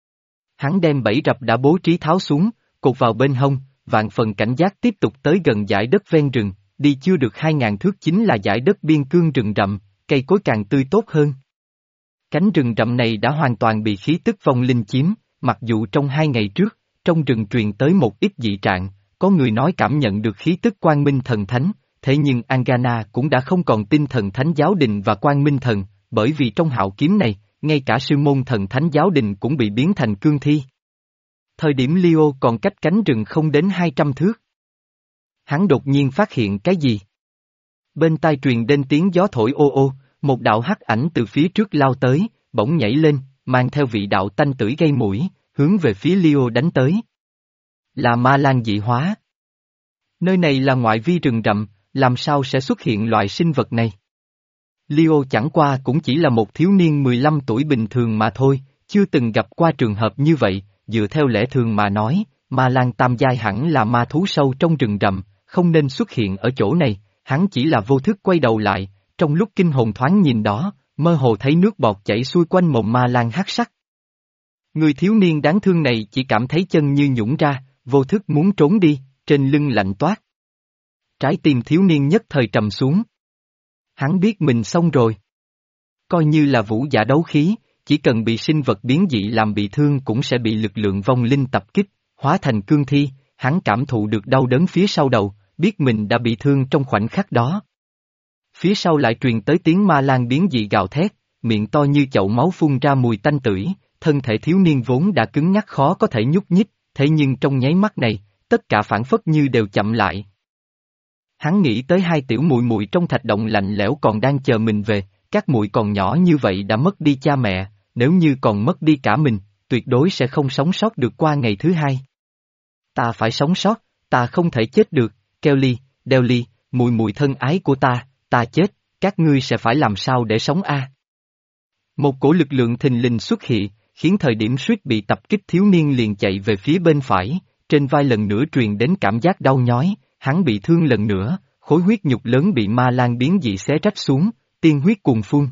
Hắn đem bẫy rập đã bố trí tháo xuống, cột vào bên hông, vạn phần cảnh giác tiếp tục tới gần dải đất ven rừng, đi chưa được hai ngàn thước chính là dải đất biên cương rừng rậm, cây cối càng tươi tốt hơn. Cánh rừng rậm này đã hoàn toàn bị khí tức vong linh chiếm, mặc dù trong hai ngày trước, trong rừng truyền tới một ít dị trạng, có người nói cảm nhận được khí tức Quang Minh Thần Thánh, thế nhưng Angana cũng đã không còn tin Thần Thánh Giáo Đình và Quang Minh Thần, bởi vì trong hạo kiếm này, ngay cả sư môn Thần Thánh Giáo Đình cũng bị biến thành cương thi. Thời điểm Leo còn cách cánh rừng không đến hai trăm thước. Hắn đột nhiên phát hiện cái gì? Bên tai truyền đến tiếng gió thổi ô ô, một đạo hắc ảnh từ phía trước lao tới, bỗng nhảy lên, mang theo vị đạo tanh tưởi gây mũi, hướng về phía Leo đánh tới. Là ma lang dị hóa. Nơi này là ngoại vi rừng rậm, làm sao sẽ xuất hiện loại sinh vật này? Leo chẳng qua cũng chỉ là một thiếu niên mười lăm tuổi bình thường mà thôi, chưa từng gặp qua trường hợp như vậy, dựa theo lẽ thường mà nói, ma lang tam giai hẳn là ma thú sâu trong rừng rậm, không nên xuất hiện ở chỗ này, hắn chỉ là vô thức quay đầu lại, trong lúc kinh hồn thoáng nhìn đó, mơ hồ thấy nước bọt chảy xuôi quanh mồm ma lang hắc sắc. Người thiếu niên đáng thương này chỉ cảm thấy chân như nhũn ra, vô thức muốn trốn đi, trên lưng lạnh toát. Trái tim thiếu niên nhất thời trầm xuống. Hắn biết mình xong rồi. Coi như là vũ giả đấu khí, chỉ cần bị sinh vật biến dị làm bị thương cũng sẽ bị lực lượng vong linh tập kích, hóa thành cương thi, hắn cảm thụ được đau đớn phía sau đầu, biết mình đã bị thương trong khoảnh khắc đó. Phía sau lại truyền tới tiếng ma lang biến dị gào thét, miệng to như chậu máu phun ra mùi tanh tưởi, thân thể thiếu niên vốn đã cứng nhắc khó có thể nhúc nhích, thế nhưng trong nháy mắt này, tất cả phản phất như đều chậm lại. Hắn nghĩ tới hai tiểu muội muội trong thạch động lạnh lẽo còn đang chờ mình về, các muội còn nhỏ như vậy đã mất đi cha mẹ, nếu như còn mất đi cả mình, tuyệt đối sẽ không sống sót được qua ngày thứ hai. Ta phải sống sót, ta không thể chết được, Kelly, Delly, muội muội thân ái của ta, ta chết, các ngươi sẽ phải làm sao để sống a? Một cổ lực lượng thình lình xuất hiện, khiến thời điểm suýt bị tập kích thiếu niên liền chạy về phía bên phải, trên vai lần nữa truyền đến cảm giác đau nhói, hắn bị thương lần nữa, khối huyết nhục lớn bị ma lang biến dị xé rách xuống, tiên huyết cuồn phun.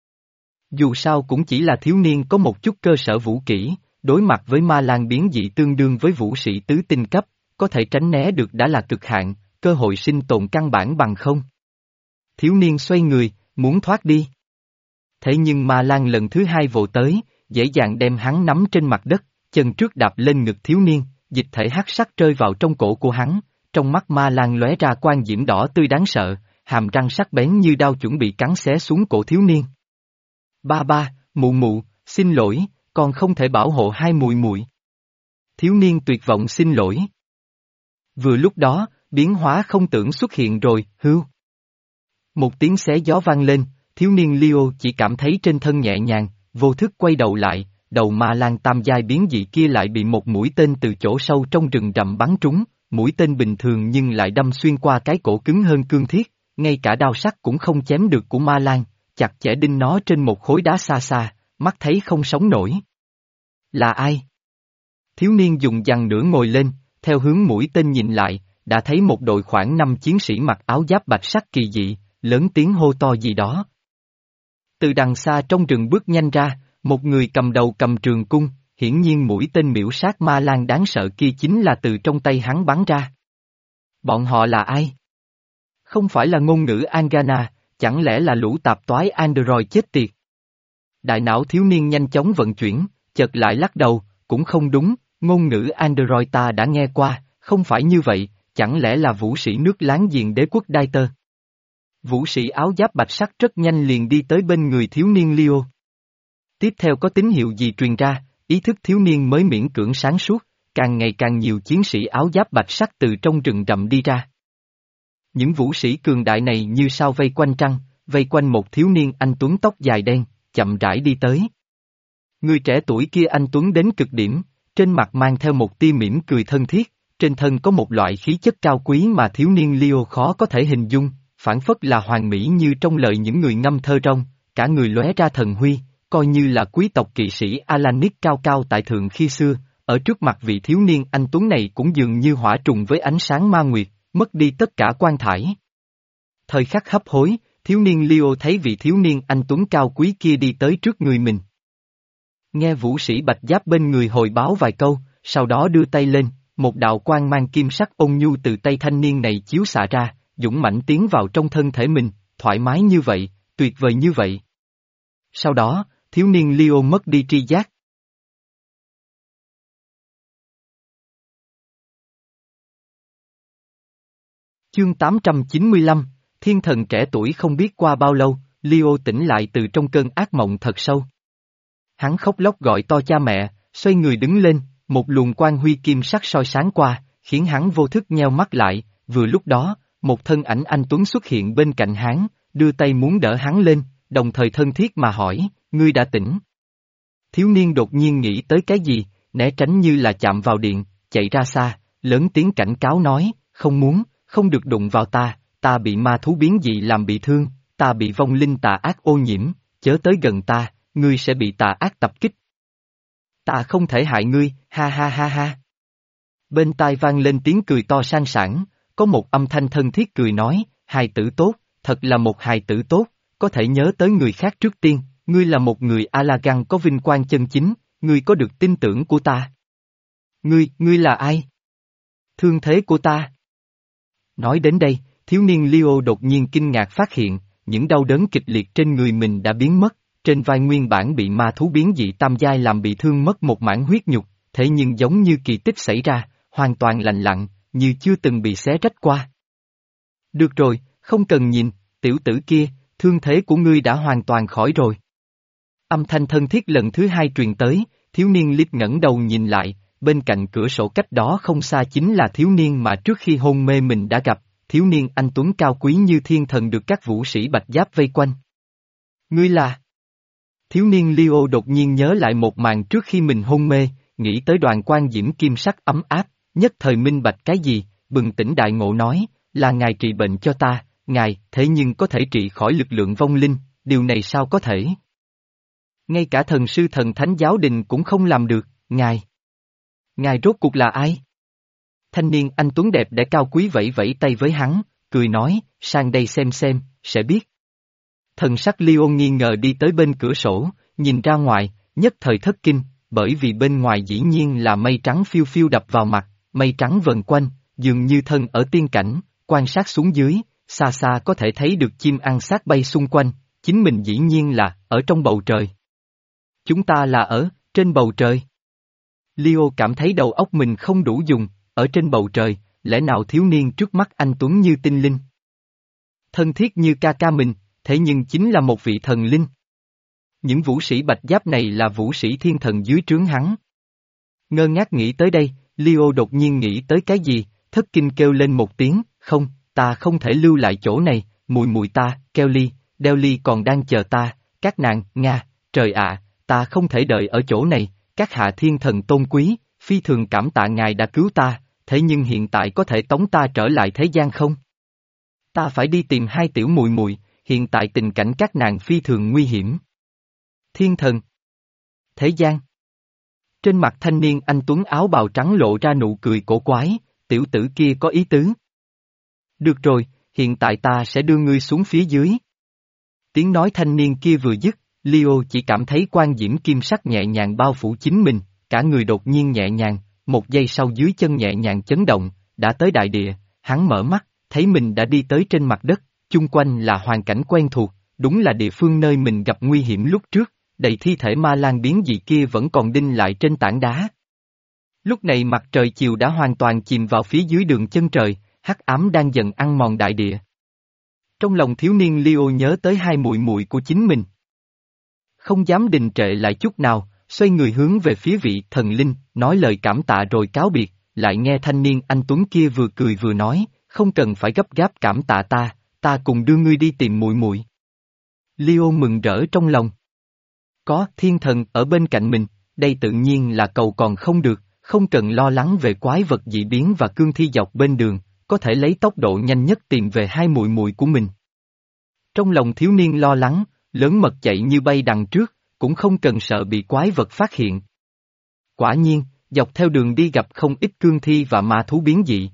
Dù sao cũng chỉ là thiếu niên có một chút cơ sở vũ kỹ, đối mặt với ma lang biến dị tương đương với vũ sĩ tứ tinh cấp, có thể tránh né được đã là cực hạn, cơ hội sinh tồn căn bản bằng không. Thiếu niên xoay người, muốn thoát đi. Thế nhưng ma lang lần thứ hai vồ tới, dễ dàng đem hắn nắm trên mặt đất, chân trước đạp lên ngực thiếu niên, dịch thể hắc sắc rơi vào trong cổ của hắn, trong mắt ma lang lóe ra quang diễm đỏ tươi đáng sợ, hàm răng sắc bén như đao chuẩn bị cắn xé xuống cổ thiếu niên. Ba ba, mụ mụ, xin lỗi, con không thể bảo hộ hai muội muội. Thiếu niên tuyệt vọng xin lỗi. Vừa lúc đó, biến hóa không tưởng xuất hiện rồi, hưu. Một tiếng xé gió vang lên, thiếu niên Leo chỉ cảm thấy trên thân nhẹ nhàng, vô thức quay đầu lại, đầu ma lang tam giai biến dị kia lại bị một mũi tên từ chỗ sâu trong rừng rậm bắn trúng, mũi tên bình thường nhưng lại đâm xuyên qua cái cổ cứng hơn cương thiết, ngay cả đao sắc cũng không chém được của ma lang, chặt chẽ đinh nó trên một khối đá xa xa, mắt thấy không sống nổi. Là ai? Thiếu niên dùng dằn nửa ngồi lên, theo hướng mũi tên nhìn lại, đã thấy một đội khoảng năm chiến sĩ mặc áo giáp bạch sắc kỳ dị, lớn tiếng hô to gì đó. Từ đằng xa trong rừng bước nhanh ra, một người cầm đầu cầm trường cung, hiển nhiên mũi tên miễu sát ma lang đáng sợ kia chính là từ trong tay hắn bắn ra. Bọn họ là ai? Không phải là ngôn ngữ Angana, chẳng lẽ là lũ tạp toái Android chết tiệt? Đại não thiếu niên nhanh chóng vận chuyển, chợt lại lắc đầu, cũng không đúng, ngôn ngữ Android ta đã nghe qua, không phải như vậy, chẳng lẽ là vũ sĩ nước láng giềng đế quốc Đai Tơ. Vũ sĩ áo giáp bạch sắc rất nhanh liền đi tới bên người thiếu niên Leo. Tiếp theo có tín hiệu gì truyền ra, ý thức thiếu niên mới miễn cưỡng sáng suốt, càng ngày càng nhiều chiến sĩ áo giáp bạch sắc từ trong rừng rậm đi ra. Những vũ sĩ cường đại này như sao vây quanh trăng, vây quanh một thiếu niên anh tuấn tóc dài đen, chậm rãi đi tới. Người trẻ tuổi kia anh tuấn đến cực điểm, trên mặt mang theo một tia mỉm cười thân thiết, trên thân có một loại khí chất cao quý mà thiếu niên Leo khó có thể hình dung, phản phất là hoàn mỹ như trong lời những người ngâm thơ rong, cả người lóe ra thần huy, coi như là quý tộc kỵ sĩ Alanis cao cao tại thượng khi xưa, ở trước mặt vị thiếu niên anh tuấn này cũng dường như hỏa trùng với ánh sáng ma nguyệt, mất đi tất cả quan thải. Thời khắc hấp hối, thiếu niên Leo thấy vị thiếu niên anh tuấn cao quý kia đi tới trước người mình. Nghe vũ sĩ bạch giáp bên người hồi báo vài câu, sau đó đưa tay lên, một đạo quang mang kim sắc ôn nhu từ tay thanh niên này chiếu xạ ra, dũng mãnh tiến vào trong thân thể mình, thoải mái như vậy, tuyệt vời như vậy. Sau đó, thiếu niên Leo mất đi tri giác. Chương tám trăm chín mươi lăm, Thiên thần trẻ tuổi không biết qua bao lâu, Leo tỉnh lại từ trong cơn ác mộng thật sâu. Hắn khóc lóc gọi to cha mẹ, xoay người đứng lên, một luồng quang huy kim sắc soi sáng qua, khiến hắn vô thức nheo mắt lại, vừa lúc đó, một thân ảnh anh tuấn xuất hiện bên cạnh hắn, đưa tay muốn đỡ hắn lên, đồng thời thân thiết mà hỏi, ngươi đã tỉnh. Thiếu niên đột nhiên nghĩ tới cái gì, né tránh như là chạm vào điện, chạy ra xa, lớn tiếng cảnh cáo nói, không muốn, không được đụng vào ta, ta bị ma thú biến dị làm bị thương, ta bị vong linh tà ác ô nhiễm, chớ tới gần ta, ngươi sẽ bị tà ác tập kích. Ta không thể hại ngươi, ha ha ha ha. Bên tai vang lên tiếng cười to sang sảng, có một âm thanh thân thiết cười nói, hài tử tốt, thật là một hài tử tốt, có thể nhớ tới người khác trước tiên, ngươi là một người Alagan có vinh quang chân chính, ngươi có được tin tưởng của ta. Ngươi, ngươi là ai? Thương thế của ta. Nói đến đây, thiếu niên Leo đột nhiên kinh ngạc phát hiện, những đau đớn kịch liệt trên người mình đã biến mất, trên vai nguyên bản bị ma thú biến dị tam giai làm bị thương mất một mảng huyết nhục, thế nhưng giống như kỳ tích xảy ra, hoàn toàn lành lặn, như chưa từng bị xé rách qua. Được rồi, không cần nhìn, tiểu tử kia, thương thế của ngươi đã hoàn toàn khỏi rồi. Âm thanh thân thiết lần thứ hai truyền tới, thiếu niên liếc ngẩng đầu nhìn lại, bên cạnh cửa sổ cách đó không xa chính là thiếu niên mà trước khi hôn mê mình đã gặp, thiếu niên anh tuấn cao quý như thiên thần được các vũ sĩ bạch giáp vây quanh. Ngươi là... Thiếu niên Leo đột nhiên nhớ lại một màn trước khi mình hôn mê, nghĩ tới đoàn quan diễm kim sắc ấm áp, nhất thời minh bạch cái gì, bừng tỉnh đại ngộ nói, là ngài trị bệnh cho ta, ngài, thế nhưng có thể trị khỏi lực lượng vong linh, điều này sao có thể? Ngay cả thần sư thần thánh giáo đình cũng không làm được, ngài. Ngài rốt cuộc là ai? Thanh niên anh tuấn đẹp để cao quý vẫy vẫy tay với hắn, cười nói, sang đây xem xem, sẽ biết. Thần sắc Leo nghi ngờ đi tới bên cửa sổ, nhìn ra ngoài, nhất thời thất kinh, bởi vì bên ngoài dĩ nhiên là mây trắng phiêu phiêu đập vào mặt, mây trắng vần quanh, dường như thân ở tiên cảnh, quan sát xuống dưới, xa xa có thể thấy được chim ăn sát bay xung quanh, chính mình dĩ nhiên là ở trong bầu trời. Chúng ta là ở trên bầu trời. Leo cảm thấy đầu óc mình không đủ dùng, ở trên bầu trời, lẽ nào thiếu niên trước mắt anh tuấn như tinh linh? Thân thiết như ca ca mình, thế nhưng chính là một vị thần linh. Những vũ sĩ bạch giáp này là vũ sĩ thiên thần dưới trướng hắn. Ngơ ngác nghĩ tới đây, Leo đột nhiên nghĩ tới cái gì, thất kinh kêu lên một tiếng, không, ta không thể lưu lại chỗ này, mùi mùi ta, Kelly, Delly còn đang chờ ta, các nàng, Nga, trời ạ, ta không thể đợi ở chỗ này, các hạ thiên thần tôn quý, phi thường cảm tạ ngài đã cứu ta, thế nhưng hiện tại có thể tống ta trở lại thế gian không? Ta phải đi tìm hai tiểu mùi mùi, hiện tại tình cảnh các nàng phi thường nguy hiểm. Thiên thần. Thế gian. Trên mặt thanh niên anh tuấn áo bào trắng lộ ra nụ cười cổ quái, tiểu tử kia có ý tứ. Được rồi, hiện tại ta sẽ đưa ngươi xuống phía dưới. Tiếng nói thanh niên kia vừa dứt, Leo chỉ cảm thấy quang diễm kim sắc nhẹ nhàng bao phủ chính mình, cả người đột nhiên nhẹ nhàng, một giây sau dưới chân nhẹ nhàng chấn động, đã tới đại địa, hắn mở mắt, thấy mình đã đi tới trên mặt đất, chung quanh là hoàn cảnh quen thuộc, đúng là địa phương nơi mình gặp nguy hiểm lúc trước, đầy thi thể ma lang biến dị kia vẫn còn đinh lại trên tảng đá. Lúc này mặt trời chiều đã hoàn toàn chìm vào phía dưới đường chân trời, hắc ám đang dần ăn mòn đại địa. Trong lòng thiếu niên Leo nhớ tới hai muội muội của chính mình. Không dám đình trệ lại chút nào, xoay người hướng về phía vị thần linh, nói lời cảm tạ rồi cáo biệt, lại nghe thanh niên anh tuấn kia vừa cười vừa nói, không cần phải gấp gáp cảm tạ ta, ta cùng đưa ngươi đi tìm muội muội. Leo mừng rỡ trong lòng. Có thiên thần ở bên cạnh mình, đây tự nhiên là cầu còn không được, không cần lo lắng về quái vật dị biến và cương thi dọc bên đường, có thể lấy tốc độ nhanh nhất tìm về hai muội muội của mình. Trong lòng thiếu niên lo lắng, lớn mật chạy như bay đằng trước, cũng không cần sợ bị quái vật phát hiện. Quả nhiên, dọc theo đường đi gặp không ít cương thi và ma thú biến dị.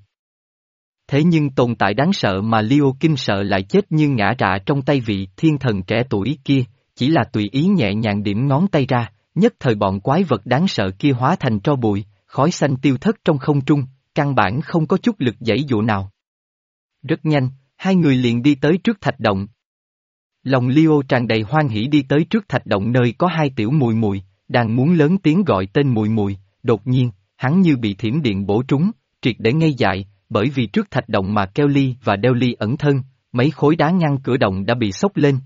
Thế nhưng tồn tại đáng sợ mà Leo kinh sợ lại chết như ngã rạ trong tay vị thiên thần trẻ tuổi kia, chỉ là tùy ý nhẹ nhàng điểm ngón tay ra, nhất thời bọn quái vật đáng sợ kia hóa thành tro bụi, khói xanh tiêu thất trong không trung, căn bản không có chút lực giãy dụa nào. Rất nhanh, hai người liền đi tới trước thạch động. Lòng Leo tràn đầy hoan hỉ đi tới trước thạch động nơi có hai tiểu muội muội, đang muốn lớn tiếng gọi tên muội muội, đột nhiên, hắn như bị thiểm điện bổ trúng, triệt để ngây dại, bởi vì trước thạch động mà Kelly và Dudley ẩn thân, mấy khối đá ngăn cửa động đã bị xốc lên.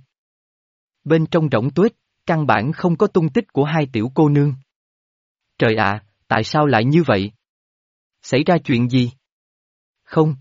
Bên trong rỗng tuếch, căn bản không có tung tích của hai tiểu cô nương. Trời ạ, tại sao lại như vậy? Xảy ra chuyện gì? Không.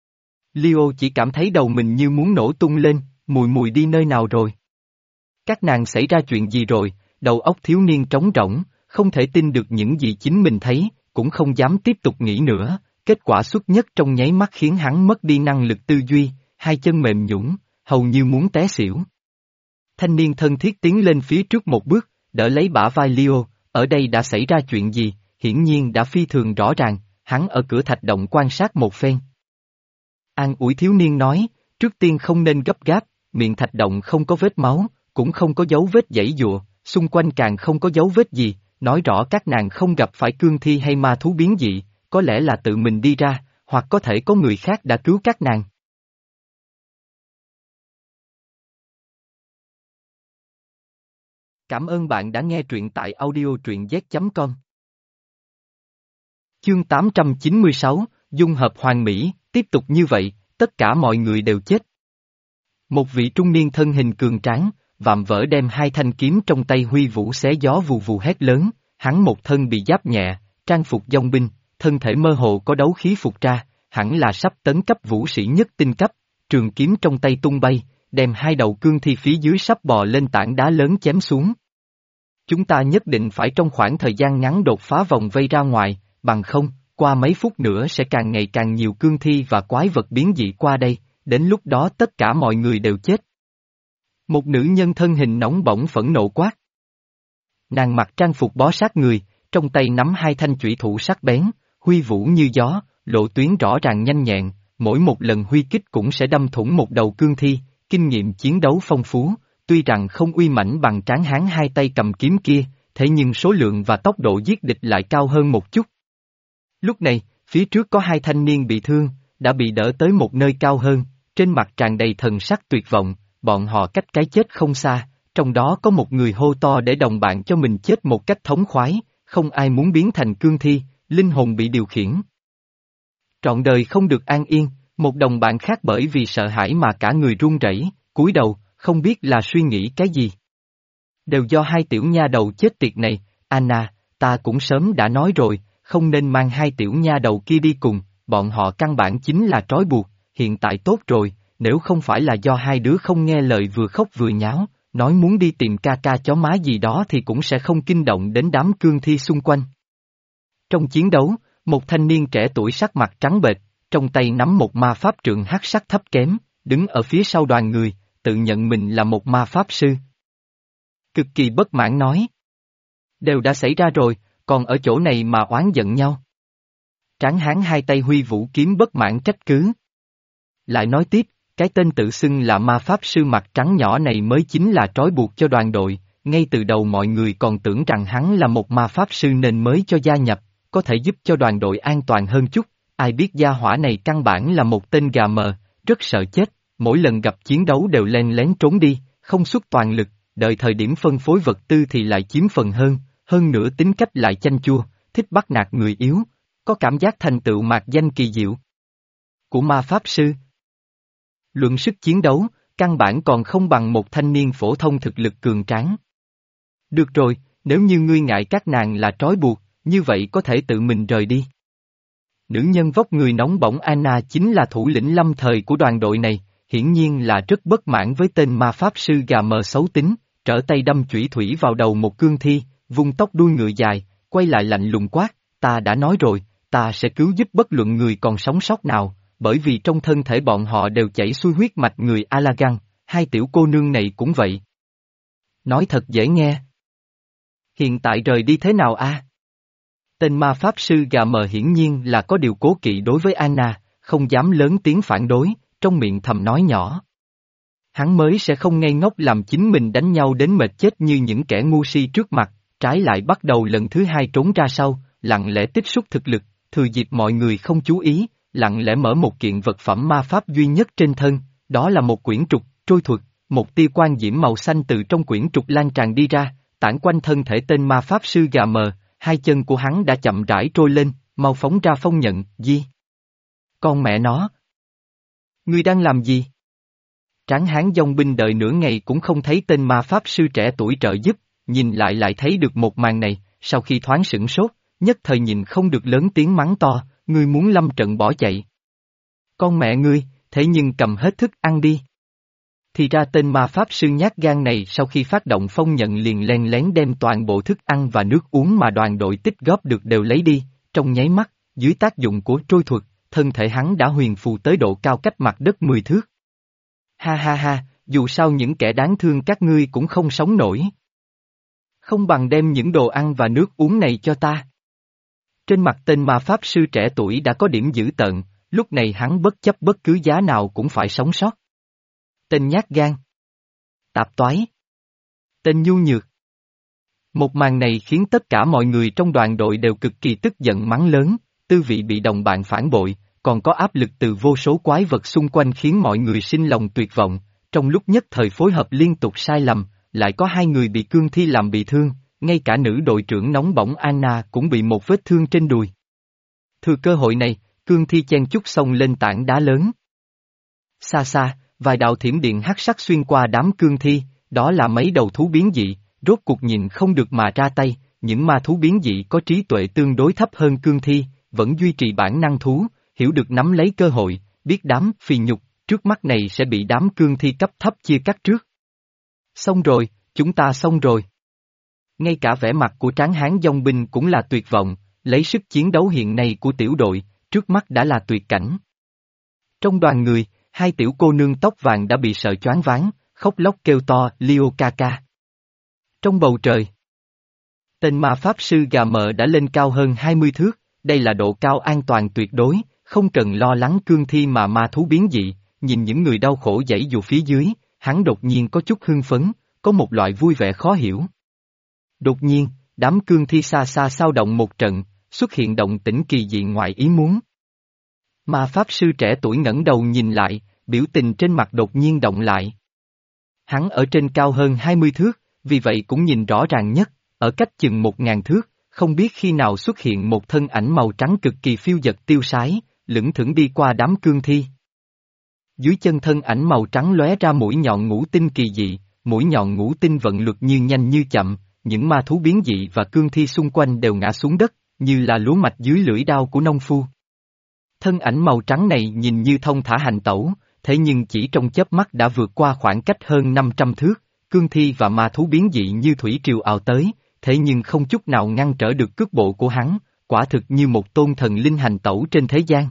Leo chỉ cảm thấy đầu mình như muốn nổ tung lên, mùi mùi đi nơi nào rồi? Các nàng xảy ra chuyện gì rồi? Đầu óc thiếu niên trống rỗng, không thể tin được những gì chính mình thấy, cũng không dám tiếp tục nghĩ nữa, kết quả xuất nhất trong nháy mắt khiến hắn mất đi năng lực tư duy, hai chân mềm nhũn, hầu như muốn té xỉu. Thanh niên thân thiết tiến lên phía trước một bước, đỡ lấy bả vai Leo, ở đây đã xảy ra chuyện gì, hiển nhiên đã phi thường rõ ràng, hắn ở cửa thạch động quan sát một phen. An ủi thiếu niên nói, trước tiên không nên gấp gáp, miệng thạch động không có vết máu, cũng không có dấu vết giãy giụa, xung quanh càng không có dấu vết gì, nói rõ các nàng không gặp phải cương thi hay ma thú biến dị, có lẽ là tự mình đi ra, hoặc có thể có người khác đã cứu các nàng. Cảm ơn bạn đã nghe truyện tại audio truyện z chấm com. Chương tám trăm chín mươi sáu, Dung hợp hoàn mỹ, tiếp tục như vậy, tất cả mọi người đều chết. Một vị trung niên thân hình cường tráng, vạm vỡ đem hai thanh kiếm trong tay huy vũ xé gió vù vù hét lớn, hắn một thân bị giáp nhẹ, trang phục dòng binh, thân thể mơ hồ có đấu khí phục ra, hẳn là sắp tấn cấp vũ sĩ nhất tinh cấp, trường kiếm trong tay tung bay, đem hai đầu cương thi phía dưới sắp bò lên tảng đá lớn chém xuống. Chúng ta nhất định phải trong khoảng thời gian ngắn đột phá vòng vây ra ngoài, bằng không, qua mấy phút nữa sẽ càng ngày càng nhiều cương thi và quái vật biến dị qua đây, đến lúc đó tất cả mọi người đều chết. Một nữ nhân thân hình nóng bỏng phẫn nộ quát. Nàng mặc trang phục bó sát người, trong tay nắm hai thanh chủy thủ sắc bén, huy vũ như gió, lộ tuyến rõ ràng nhanh nhẹn, mỗi một lần huy kích cũng sẽ đâm thủng một đầu cương thi, kinh nghiệm chiến đấu phong phú, tuy rằng không uy mãnh bằng tráng hán hai tay cầm kiếm kia, thế nhưng số lượng và tốc độ giết địch lại cao hơn một chút. Lúc này, phía trước có hai thanh niên bị thương, đã bị đỡ tới một nơi cao hơn, trên mặt tràn đầy thần sắc tuyệt vọng, bọn họ cách cái chết không xa, trong đó có một người hô to để đồng bạn cho mình chết một cách thống khoái, không ai muốn biến thành cương thi, linh hồn bị điều khiển. Trọn đời không được an yên, một đồng bạn khác bởi vì sợ hãi mà cả người run rẩy, cúi đầu, không biết là suy nghĩ cái gì. Đều do hai tiểu nha đầu chết tiệt này, Anna, ta cũng sớm đã nói rồi, không nên mang hai tiểu nha đầu kia đi cùng, bọn họ căn bản chính là trói buộc, hiện tại tốt rồi, nếu không phải là do hai đứa không nghe lời vừa khóc vừa nháo, nói muốn đi tìm ca ca chó má gì đó thì cũng sẽ không kinh động đến đám cương thi xung quanh. Trong chiến đấu, một thanh niên trẻ tuổi sắc mặt trắng bệch, trong tay nắm một ma pháp trượng hắc sắc thấp kém, đứng ở phía sau đoàn người, tự nhận mình là một ma pháp sư. Cực kỳ bất mãn nói. Đều đã xảy ra rồi, còn ở chỗ này mà oán giận nhau. Tráng hán hai tay huy vũ kiếm bất mãn trách cứ. Lại nói tiếp, cái tên tự xưng là ma pháp sư mặt trắng nhỏ này mới chính là trói buộc cho đoàn đội, ngay từ đầu mọi người còn tưởng rằng hắn là một ma pháp sư nên mới cho gia nhập, có thể giúp cho đoàn đội an toàn hơn chút, ai biết gia hỏa này căn bản là một tên gà mờ, rất sợ chết, mỗi lần gặp chiến đấu đều len lén trốn đi, không xuất toàn lực, đợi thời điểm phân phối vật tư thì lại chiếm phần hơn, hơn nữa tính cách lại chanh chua, thích bắt nạt người yếu, có cảm giác thành tựu mạc danh kỳ diệu của ma pháp sư. Luận sức chiến đấu, căn bản còn không bằng một thanh niên phổ thông thực lực cường tráng. Được rồi, nếu như ngươi ngại các nàng là trói buộc, như vậy có thể tự mình rời đi. Nữ nhân vóc người nóng bỏng Anna chính là thủ lĩnh lâm thời của đoàn đội này, hiển nhiên là rất bất mãn với tên ma pháp sư gà mờ xấu tính, trở tay đâm chủy thủy vào đầu một cương thi, vung tóc đuôi ngựa dài, quay lại lạnh lùng quát, ta đã nói rồi, ta sẽ cứu giúp bất luận người còn sống sót nào, bởi vì trong thân thể bọn họ đều chảy xuôi huyết mạch người Alagan, hai tiểu cô nương này cũng vậy. Nói thật dễ nghe. Hiện tại rời đi thế nào a? Tên ma pháp sư gà mờ hiển nhiên là có điều cố kỵ đối với Anna, không dám lớn tiếng phản đối, trong miệng thầm nói nhỏ. Hắn mới sẽ không ngây ngốc làm chính mình đánh nhau đến mệt chết như những kẻ ngu si trước mặt, trái lại bắt đầu lần thứ hai trốn ra sau, lặng lẽ tích xúc thực lực, thừa dịp mọi người không chú ý, lặng lẽ mở một kiện vật phẩm ma pháp duy nhất trên thân, đó là một quyển trục, trôi thuật, một tia quang diễm màu xanh từ trong quyển trục lan tràn đi ra, tản quanh thân thể tên ma pháp sư gà mờ, hai chân của hắn đã chậm rãi trôi lên, mau phóng ra phong nhận, gì? Con mẹ nó! Ngươi đang làm gì? Tráng hán dòng binh đợi nửa ngày cũng không thấy tên ma pháp sư trẻ tuổi trợ giúp, nhìn lại lại thấy được một màn này, sau khi thoáng sửng sốt, nhất thời nhìn không được lớn tiếng mắng to, ngươi muốn lâm trận bỏ chạy. Con mẹ ngươi, thế nhưng cầm hết thức ăn đi. Thì ra tên ma pháp sư nhát gan này sau khi phát động phong nhận liền len lén đem toàn bộ thức ăn và nước uống mà đoàn đội tích góp được đều lấy đi, trong nháy mắt, dưới tác dụng của trôi thuật, thân thể hắn đã huyền phù tới độ cao cách mặt đất mười thước. Ha ha ha, dù sao những kẻ đáng thương các ngươi cũng không sống nổi. Không bằng đem những đồ ăn và nước uống này cho ta. Trên mặt tên ma pháp sư trẻ tuổi đã có điểm dữ tợn, lúc này hắn bất chấp bất cứ giá nào cũng phải sống sót. Tên nhát gan. Tạp toái. Tên nhu nhược. Một màn này khiến tất cả mọi người trong đoàn đội đều cực kỳ tức giận mắng lớn, tư vị bị đồng bạn phản bội, còn có áp lực từ vô số quái vật xung quanh khiến mọi người sinh lòng tuyệt vọng, trong lúc nhất thời phối hợp liên tục sai lầm, lại có hai người bị cương thi làm bị thương, ngay cả nữ đội trưởng nóng bỏng Anna cũng bị một vết thương trên đùi. Thừa cơ hội này, cương thi chen chúc xông lên tảng đá lớn. Xa xa, vài đạo thiểm điện hắc sắc xuyên qua đám cương thi, đó là mấy đầu thú biến dị, rốt cuộc nhìn không được mà ra tay, những ma thú biến dị có trí tuệ tương đối thấp hơn cương thi, vẫn duy trì bản năng thú, hiểu được nắm lấy cơ hội, biết đám phì nhục, trước mắt này sẽ bị đám cương thi cấp thấp chia cắt trước. Xong rồi, chúng ta xong rồi. Ngay cả vẻ mặt của tráng hán dòng binh cũng là tuyệt vọng, lấy sức chiến đấu hiện nay của tiểu đội, trước mắt đã là tuyệt cảnh. Trong đoàn người, hai tiểu cô nương tóc vàng đã bị sợ choáng váng, khóc lóc kêu to, Leo ca ca. Trong bầu trời, tên ma pháp sư gà mờ đã lên cao hơn hai mươi thước, đây là độ cao an toàn tuyệt đối, không cần lo lắng cương thi mà ma thú biến dị, nhìn những người đau khổ giãy dù phía dưới, hắn đột nhiên có chút hưng phấn, có một loại vui vẻ khó hiểu. Đột nhiên, đám cương thi xa xa sao động một trận, xuất hiện động tĩnh kỳ dị ngoại ý muốn. Ma pháp sư trẻ tuổi ngẩng đầu nhìn lại, biểu tình trên mặt đột nhiên động lại. Hắn ở trên cao hơn hai mươi thước, vì vậy cũng nhìn rõ ràng nhất, ở cách chừng một ngàn thước, không biết khi nào xuất hiện một thân ảnh màu trắng cực kỳ phiêu dật tiêu sái, lững thững đi qua đám cương thi. Dưới chân thân ảnh màu trắng lóe ra mũi nhọn ngũ tinh kỳ dị, mũi nhọn ngũ tinh vận luật như nhanh như chậm, những ma thú biến dị và cương thi xung quanh đều ngã xuống đất, như là lúa mạch dưới lưỡi đao của nông phu. Thân ảnh màu trắng này nhìn như thông thả hành tẩu, thế nhưng chỉ trong chớp mắt đã vượt qua khoảng cách hơn năm trăm thước, cương thi và ma thú biến dị như thủy triều ào tới, thế nhưng không chút nào ngăn trở được cước bộ của hắn, quả thực như một tôn thần linh hành tẩu trên thế gian.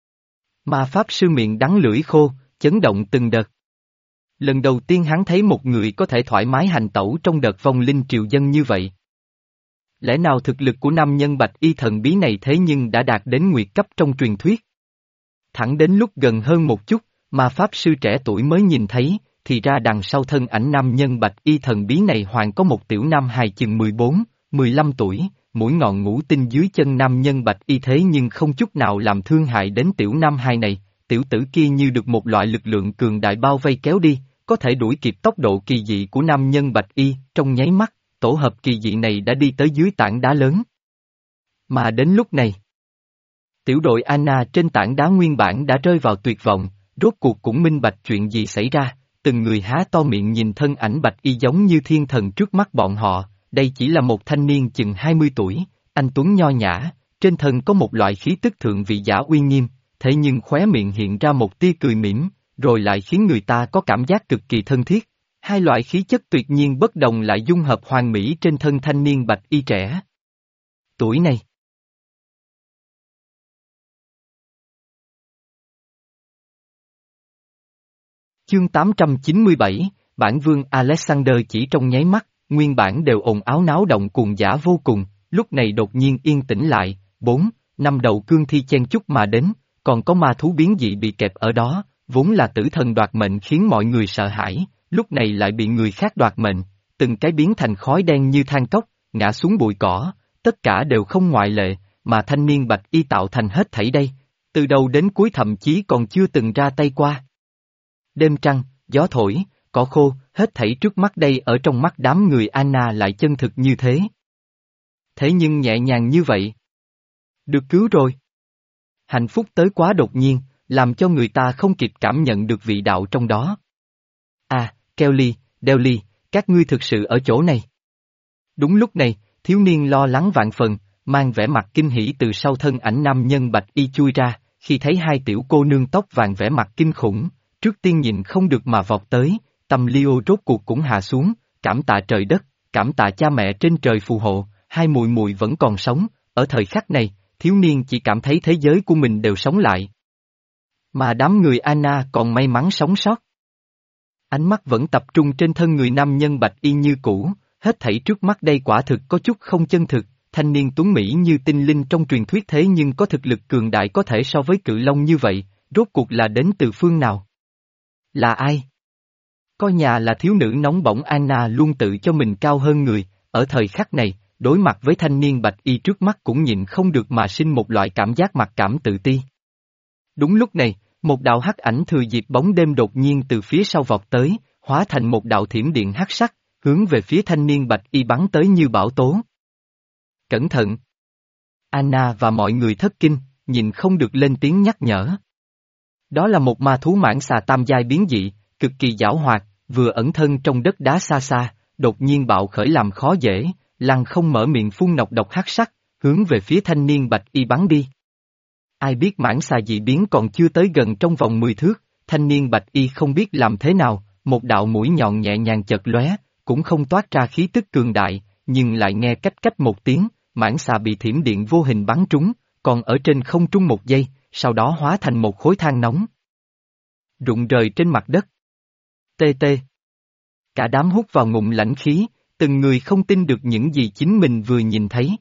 Ma pháp sư miệng đắng lưỡi khô, chấn động từng đợt. Lần đầu tiên hắn thấy một người có thể thoải mái hành tẩu trong đợt vong linh triều dân như vậy. Lẽ nào thực lực của nam nhân bạch y thần bí này thế nhưng đã đạt đến nguyệt cấp trong truyền thuyết? Thẳng đến lúc gần hơn một chút, ma pháp sư trẻ tuổi mới nhìn thấy, thì ra đằng sau thân ảnh nam nhân bạch y thần bí này hoàn có một tiểu nam hài chừng mười bốn, mười lăm tuổi, mũi ngọn ngũ tinh dưới chân nam nhân bạch y thế nhưng không chút nào làm thương hại đến tiểu nam hài này, tiểu tử kia như được một loại lực lượng cường đại bao vây kéo đi, có thể đuổi kịp tốc độ kỳ dị của nam nhân bạch y, trong nháy mắt, tổ hợp kỳ dị này đã đi tới dưới tảng đá lớn. Mà đến lúc này, tiểu đội Anna trên tảng đá nguyên bản đã rơi vào tuyệt vọng, rốt cuộc cũng minh bạch chuyện gì xảy ra, từng người há to miệng nhìn thân ảnh bạch y giống như thiên thần trước mắt bọn họ, đây chỉ là một thanh niên chừng hai mươi tuổi, anh tuấn nho nhã, trên thân có một loại khí tức thượng vị giả uy nghiêm, thế nhưng khóe miệng hiện ra một tia cười mỉm, rồi lại khiến người ta có cảm giác cực kỳ thân thiết. Hai loại khí chất tuyệt nhiên bất đồng lại dung hợp hoàn mỹ trên thân thanh niên bạch y trẻ. Tuổi này. Chương tám trăm chín mươi bảy, Bản vương Alexander chỉ trong nháy mắt, nguyên bản đều ồn áo náo động cuồng dã vô cùng, lúc này đột nhiên yên tĩnh lại, bốn, năm đầu cương thi chen chúc mà đến, còn có ma thú biến dị bị kẹp ở đó, vốn là tử thần đoạt mệnh khiến mọi người sợ hãi, lúc này lại bị người khác đoạt mệnh, từng cái biến thành khói đen như than cốc, ngã xuống bụi cỏ, tất cả đều không ngoại lệ, mà thanh niên bạch y tạo thành hết thảy đây, từ đầu đến cuối thậm chí còn chưa từng ra tay qua. Đêm trăng, gió thổi, cỏ khô, hết thảy trước mắt đây ở trong mắt đám người Anna lại chân thực như thế. Thế nhưng nhẹ nhàng như vậy. Được cứu rồi. Hạnh phúc tới quá đột nhiên, làm cho người ta không kịp cảm nhận được vị đạo trong đó. À, Kelly, Delly, các ngươi thực sự ở chỗ này. Đúng lúc này, thiếu niên lo lắng vạn phần, mang vẻ mặt kinh hỉ từ sau thân ảnh nam nhân bạch y chui ra, khi thấy hai tiểu cô nương tóc vàng vẻ mặt kinh khủng, trước tiên nhìn không được mà vọt tới, tâm Leo rốt cuộc cũng hạ xuống, cảm tạ trời đất, cảm tạ cha mẹ trên trời phù hộ, hai mùi mùi vẫn còn sống, ở thời khắc này, thiếu niên chỉ cảm thấy thế giới của mình đều sống lại. Mà đám người Anna còn may mắn sống sót. Ánh mắt vẫn tập trung trên thân người nam nhân bạch y như cũ, hết thảy trước mắt đây quả thực có chút không chân thực, thanh niên tuấn Mỹ như tinh linh trong truyền thuyết thế nhưng có thực lực cường đại có thể so với cự long như vậy, rốt cuộc là đến từ phương nào? Là ai? Coi nhà là thiếu nữ nóng bỏng Anna luôn tự cho mình cao hơn người, ở thời khắc này, đối mặt với thanh niên bạch y trước mắt cũng nhịn không được mà sinh một loại cảm giác mặc cảm tự ti. Đúng lúc này, một đạo hắc ảnh thừa dịp bóng đêm đột nhiên từ phía sau vọt tới, hóa thành một đạo thiểm điện hắc sắc, hướng về phía thanh niên bạch y bắn tới như bão tố. Cẩn thận! Anna và mọi người thất kinh, nhìn không được lên tiếng nhắc nhở. Đó là một ma thú mãng xà tam giai biến dị, cực kỳ giảo hoạt, vừa ẩn thân trong đất đá xa xa, đột nhiên bạo khởi làm khó dễ, lăng không mở miệng phun nọc độc hắc sắc, hướng về phía thanh niên bạch y bắn đi. Ai biết mãng xà dị biến còn chưa tới gần trong vòng mười thước, thanh niên bạch y không biết làm thế nào, một đạo mũi nhọn nhẹ nhàng chật lóe, cũng không toát ra khí tức cường đại, nhưng lại nghe cách cách một tiếng, mãng xà bị thiểm điện vô hình bắn trúng, còn ở trên không trung một giây, sau đó hóa thành một khối than nóng. Rụng rời trên mặt đất. Tê tê. Cả đám hút vào ngụm lãnh khí, từng người không tin được những gì chính mình vừa nhìn thấy.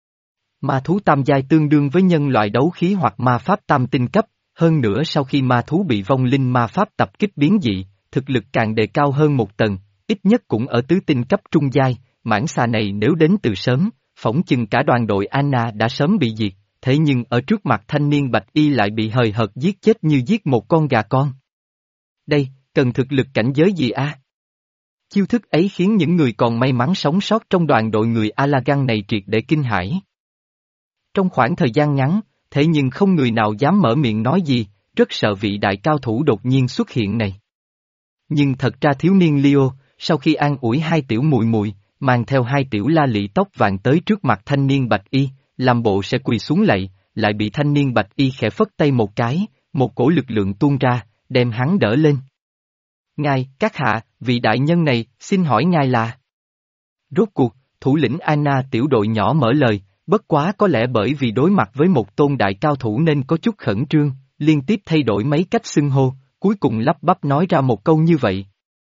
Ma thú tam giai tương đương với nhân loại đấu khí hoặc ma pháp tam tinh cấp, hơn nữa sau khi ma thú bị vong linh ma pháp tập kích biến dị, thực lực càng đề cao hơn một tầng, ít nhất cũng ở tứ tinh cấp trung giai, mãng xà này nếu đến từ sớm, phỏng chừng cả đoàn đội Anna đã sớm bị diệt, thế nhưng ở trước mặt thanh niên bạch y lại bị hời hợt giết chết như giết một con gà con. Đây, cần thực lực cảnh giới gì a? À? Chiêu thức ấy khiến những người còn may mắn sống sót trong đoàn đội người Alagan này triệt để kinh hãi. Trong khoảng thời gian ngắn, thế nhưng không người nào dám mở miệng nói gì, rất sợ vị đại cao thủ đột nhiên xuất hiện này. Nhưng thật ra thiếu niên Leo, sau khi an ủi hai tiểu muội muội, mang theo hai tiểu la lị tóc vàng tới trước mặt thanh niên bạch y, làm bộ sẽ quỳ xuống lạy, lại bị thanh niên bạch y khẽ phất tay một cái, một cổ lực lượng tuôn ra, đem hắn đỡ lên. Ngài, các hạ, vị đại nhân này, xin hỏi ngài là... Rốt cuộc, thủ lĩnh Anna tiểu đội nhỏ mở lời, bất quá có lẽ bởi vì đối mặt với một tôn đại cao thủ nên có chút khẩn trương, liên tiếp thay đổi mấy cách xưng hô, cuối cùng lắp bắp nói ra một câu như vậy.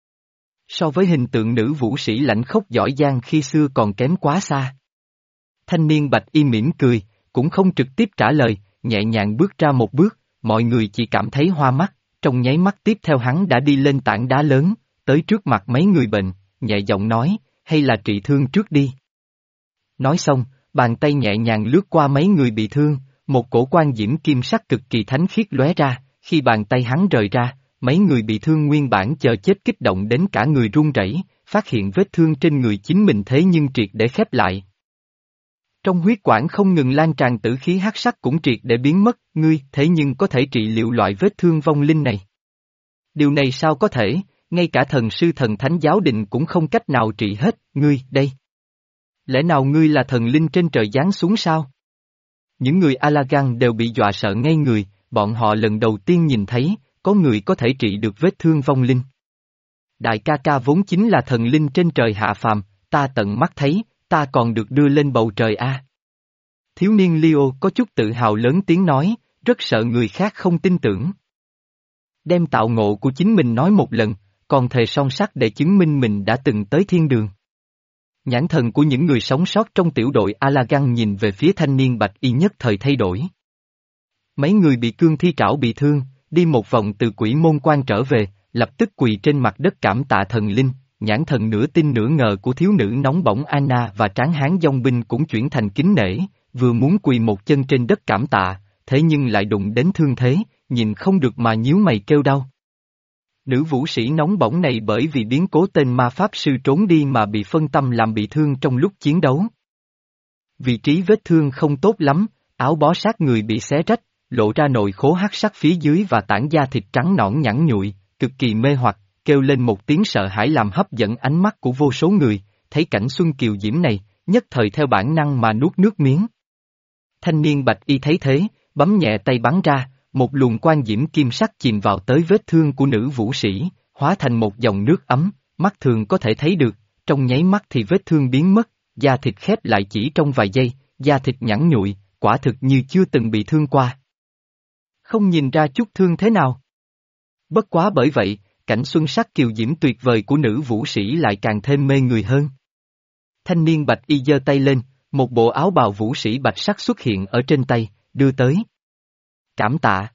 So với hình tượng nữ vũ sĩ lãnh khốc giỏi giang khi xưa còn kém quá xa. Thanh niên bạch y mỉm cười, cũng không trực tiếp trả lời, nhẹ nhàng bước ra một bước, mọi người chỉ cảm thấy hoa mắt, trong nháy mắt tiếp theo hắn đã đi lên tảng đá lớn, tới trước mặt mấy người bệnh, nhẹ giọng nói, hay là trị thương trước đi. Nói xong, bàn tay nhẹ nhàng lướt qua mấy người bị thương, một cổ quan diễm kim sắc cực kỳ thánh khiết lóe ra, khi bàn tay hắn rời ra, mấy người bị thương nguyên bản chờ chết kích động đến cả người run rẩy, phát hiện vết thương trên người chính mình thế nhưng triệt để khép lại. Trong huyết quản không ngừng lan tràn tử khí hắc sắc cũng triệt để biến mất, ngươi thế nhưng có thể trị liệu loại vết thương vong linh này. Điều này sao có thể, ngay cả thần sư thần thánh giáo định cũng không cách nào trị hết, ngươi, đây. Lẽ nào ngươi là thần linh trên trời giáng xuống sao? Những người Alagan đều bị dọa sợ ngây người, bọn họ lần đầu tiên nhìn thấy, có người có thể trị được vết thương vong linh. Đại ca ca vốn chính là thần linh trên trời hạ phàm, ta tận mắt thấy, ta còn được đưa lên bầu trời a. Thiếu niên Leo có chút tự hào lớn tiếng nói, rất sợ người khác không tin tưởng. Đem tạo ngộ của chính mình nói một lần, còn thề son sắt để chứng minh mình đã từng tới thiên đường. Nhãn thần của những người sống sót trong tiểu đội Alagan nhìn về phía thanh niên bạch y nhất thời thay đổi. Mấy người bị cương thi trảo bị thương, đi một vòng từ quỷ môn quan trở về, lập tức quỳ trên mặt đất cảm tạ thần linh, nhãn thần nửa tin nửa ngờ của thiếu nữ nóng bỏng Anna và tráng hán dòng binh cũng chuyển thành kính nể, vừa muốn quỳ một chân trên đất cảm tạ, thế nhưng lại đụng đến thương thế, nhìn không được mà nhíu mày kêu đau. Nữ vũ sĩ nóng bỏng này bởi vì biến cố tên ma pháp sư trốn đi mà bị phân tâm làm bị thương trong lúc chiến đấu. Vị trí vết thương không tốt lắm, áo bó sát người bị xé rách, lộ ra nội khố hắc sắc phía dưới và tảng da thịt trắng nõn nhẵn nhụi, cực kỳ mê hoặc, kêu lên một tiếng sợ hãi làm hấp dẫn ánh mắt của vô số người, thấy cảnh xuân kiều diễm này, nhất thời theo bản năng mà nuốt nước miếng. Thanh niên bạch y thấy thế, bấm nhẹ tay bắn ra, một luồng quang diễm kim sắc chìm vào tới vết thương của nữ vũ sĩ, hóa thành một dòng nước ấm, mắt thường có thể thấy được, trong nháy mắt thì vết thương biến mất, da thịt khép lại chỉ trong vài giây, da thịt nhẵn nhụi, quả thực như chưa từng bị thương qua. Không nhìn ra chút thương thế nào. Bất quá bởi vậy, cảnh xuân sắc kiều diễm tuyệt vời của nữ vũ sĩ lại càng thêm mê người hơn. Thanh niên bạch y giơ tay lên, một bộ áo bào vũ sĩ bạch sắc xuất hiện ở trên tay, đưa tới. Cảm tạ.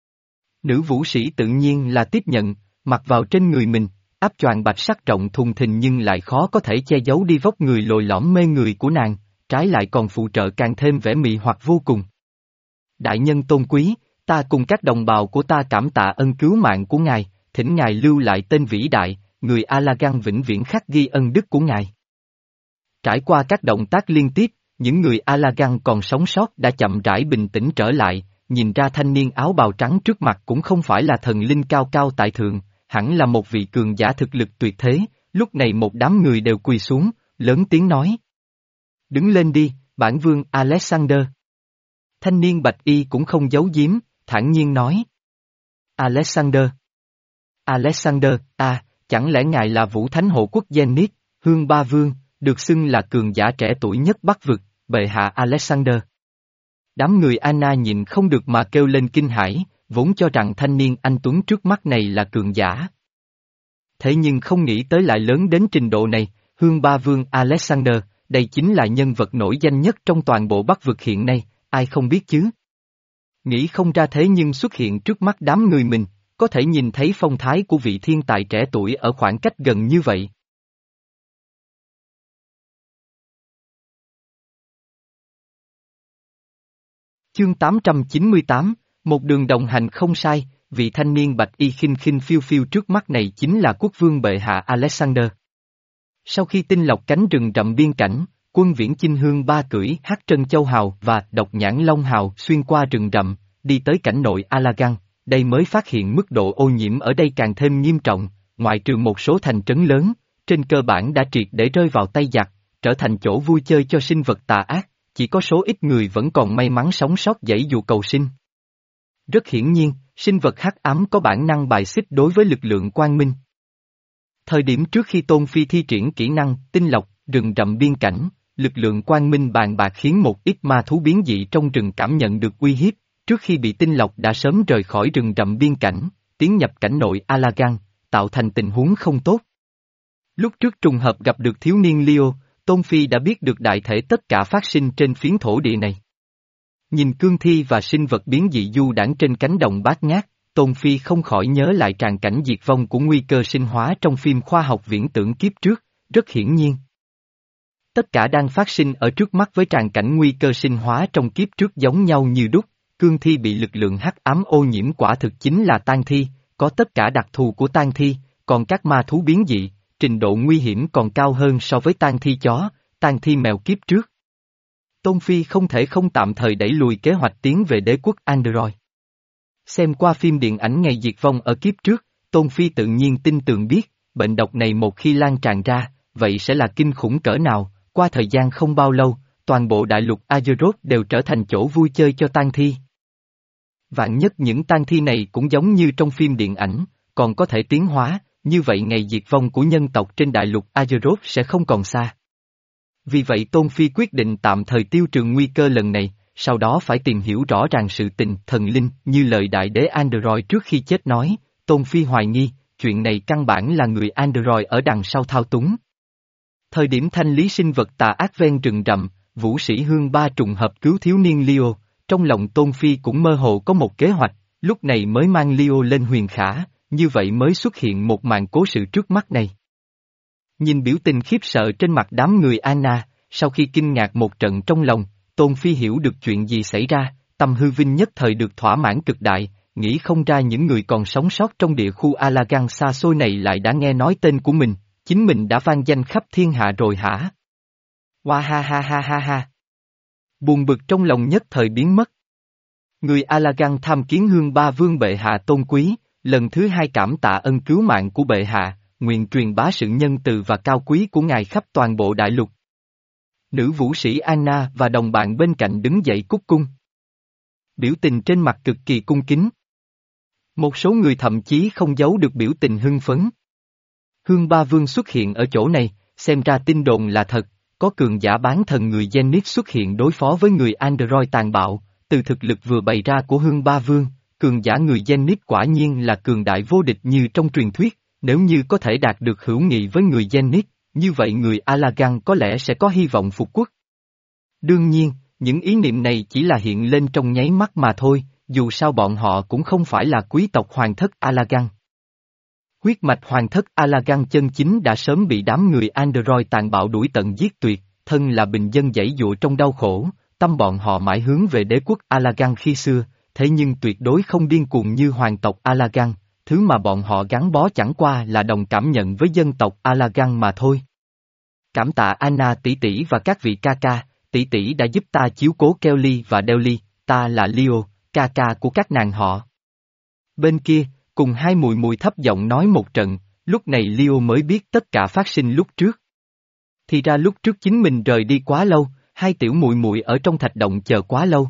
Nữ vũ sĩ tự nhiên là tiếp nhận, mặc vào trên người mình, áp choàng bạch sắc rộng thùng thình nhưng lại khó có thể che giấu đi vóc người lồi lõm mê người của nàng, trái lại còn phụ trợ càng thêm vẻ mị hoặc vô cùng. Đại nhân tôn quý, ta cùng các đồng bào của ta cảm tạ ân cứu mạng của ngài, thỉnh ngài lưu lại tên vĩ đại, người Alagan vĩnh viễn khắc ghi ân đức của ngài. Trải qua các động tác liên tiếp, những người Alagan còn sống sót đã chậm rãi bình tĩnh trở lại, nhìn ra thanh niên áo bào trắng trước mặt cũng không phải là thần linh cao cao tại thượng, hẳn là một vị cường giả thực lực tuyệt thế, lúc này một đám người đều quỳ xuống, lớn tiếng nói. Đứng lên đi, bản vương Alexander. Thanh niên bạch y cũng không giấu giếm, thản nhiên nói. Alexander. Alexander, à, chẳng lẽ ngài là Vũ Thánh Hộ Quốc Zenith, Hương Ba Vương, được xưng là cường giả trẻ tuổi nhất Bắc Vực, bệ hạ Alexander. Đám người Anna nhìn không được mà kêu lên kinh hãi, vốn cho rằng thanh niên anh tuấn trước mắt này là cường giả. Thế nhưng không nghĩ tới lại lớn đến trình độ này, Hương Ba Vương Alexander, đây chính là nhân vật nổi danh nhất trong toàn bộ Bắc Vực hiện nay, ai không biết chứ? Nghĩ không ra thế nhưng xuất hiện trước mắt đám người mình, có thể nhìn thấy phong thái của vị thiên tài trẻ tuổi ở khoảng cách gần như vậy. Chương tám trăm chín mươi tám, một đường đồng hành không sai, vị thanh niên bạch y khinh khinh phiêu phiêu trước mắt này chính là quốc vương bệ hạ Alexander. Sau khi tinh lọc cánh rừng rậm biên cảnh, quân viễn chinh hương ba cưỡi hắc trân châu hào và độc nhãn long hào xuyên qua rừng rậm, đi tới cảnh nội Alagan, đây mới phát hiện mức độ ô nhiễm ở đây càng thêm nghiêm trọng, ngoại trừ một số thành trấn lớn, trên cơ bản đã triệt để rơi vào tay giặc, trở thành chỗ vui chơi cho sinh vật tà ác. Chỉ có số ít người vẫn còn may mắn sống sót dãy dụ cầu sinh. Rất hiển nhiên, sinh vật hắc ám có bản năng bài xích đối với lực lượng quang minh. Thời điểm trước khi Tôn Phi thi triển kỹ năng tinh lọc rừng rậm biên cảnh, lực lượng quang minh bàn bạc khiến một ít ma thú biến dị trong rừng cảm nhận được uy hiếp, trước khi bị tinh lọc đã sớm rời khỏi rừng rậm biên cảnh, tiến nhập cảnh nội Alagan, tạo thành tình huống không tốt. Lúc trước trùng hợp gặp được thiếu niên Leo, Tôn Phi đã biết được đại thể tất cả phát sinh trên phiến thổ địa này. Nhìn cương thi và sinh vật biến dị du đãng trên cánh đồng bát ngát, Tôn Phi không khỏi nhớ lại tràng cảnh diệt vong của nguy cơ sinh hóa trong phim khoa học viễn tưởng kiếp trước, rất hiển nhiên. Tất cả đang phát sinh ở trước mắt với tràng cảnh nguy cơ sinh hóa trong kiếp trước giống nhau như đúc, cương thi bị lực lượng hắc ám ô nhiễm quả thực chính là tang thi, có tất cả đặc thù của tang thi, còn các ma thú biến dị, trình độ nguy hiểm còn cao hơn so với tang thi chó, tang thi mèo kiếp trước. Tôn Phi không thể không tạm thời đẩy lùi kế hoạch tiến về đế quốc Android. Xem qua phim điện ảnh Ngày Diệt Vong ở kiếp trước, Tôn Phi tự nhiên tin tưởng biết, bệnh độc này một khi lan tràn ra, vậy sẽ là kinh khủng cỡ nào, qua thời gian không bao lâu, toàn bộ đại lục Azeroth đều trở thành chỗ vui chơi cho tang thi. Vạn nhất những tang thi này cũng giống như trong phim điện ảnh, còn có thể tiến hóa, như vậy ngày diệt vong của nhân tộc trên đại lục Azeroth sẽ không còn xa. Vì vậy Tôn Phi quyết định tạm thời tiêu trừ nguy cơ lần này, sau đó phải tìm hiểu rõ ràng sự tình thần linh như lời đại đế Android trước khi chết nói, Tôn Phi hoài nghi, chuyện này căn bản là người Android ở đằng sau thao túng. Thời điểm thanh lý sinh vật tà ác ven rừng rậm, vũ sĩ hương ba trùng hợp cứu thiếu niên Leo, trong lòng Tôn Phi cũng mơ hồ có một kế hoạch, lúc này mới mang Leo lên huyền khả, như vậy mới xuất hiện một màn cố sự trước mắt này. Nhìn biểu tình khiếp sợ trên mặt đám người Anna, sau khi kinh ngạc một trận trong lòng, Tôn Phi hiểu được chuyện gì xảy ra, tâm hư vinh nhất thời được thỏa mãn cực đại, nghĩ không ra những người còn sống sót trong địa khu Alagan xa xôi này lại đã nghe nói tên của mình, chính mình đã vang danh khắp thiên hạ rồi hả? Hoa ha ha ha ha ha. Buồn bực trong lòng nhất thời biến mất. Người Alagan tham kiến hương ba vương bệ hạ tôn quý, lần thứ hai cảm tạ ân cứu mạng của bệ hạ, nguyện truyền bá sự nhân từ và cao quý của ngài khắp toàn bộ đại lục. Nữ vũ sĩ Anna và đồng bạn bên cạnh đứng dậy cúc cung. Biểu tình trên mặt cực kỳ cung kính. Một số người thậm chí không giấu được biểu tình hưng phấn. Hương ba vương xuất hiện ở chỗ này, xem ra tin đồn là thật, có cường giả bán thần người Zenith xuất hiện đối phó với người Android tàn bạo, từ thực lực vừa bày ra của Hương ba vương, cường giả người Zenith quả nhiên là cường đại vô địch như trong truyền thuyết, nếu như có thể đạt được hữu nghị với người Zenith, như vậy người Alagan có lẽ sẽ có hy vọng phục quốc. Đương nhiên, những ý niệm này chỉ là hiện lên trong nháy mắt mà thôi, dù sao bọn họ cũng không phải là quý tộc hoàng thất Alagan. Huyết mạch hoàng thất Alagan chân chính đã sớm bị đám người Android tàn bạo đuổi tận giết tuyệt, thân là bình dân giãy dụa trong đau khổ, tâm bọn họ mãi hướng về đế quốc Alagan khi xưa, thế nhưng tuyệt đối không điên cuồng như hoàng tộc Alagan, thứ mà bọn họ gắn bó chẳng qua là đồng cảm nhận với dân tộc Alagan mà thôi. Cảm tạ Anna tỷ tỷ và các vị ca ca, tỷ tỷ đã giúp ta chiếu cố Kelly và Delly, ta là Leo, ca ca của các nàng họ. Bên kia, cùng hai mùi mùi thấp giọng nói một trận, lúc này Leo mới biết tất cả phát sinh lúc trước. Thì ra lúc trước chính mình rời đi quá lâu, hai tiểu mùi mùi ở trong thạch động chờ quá lâu.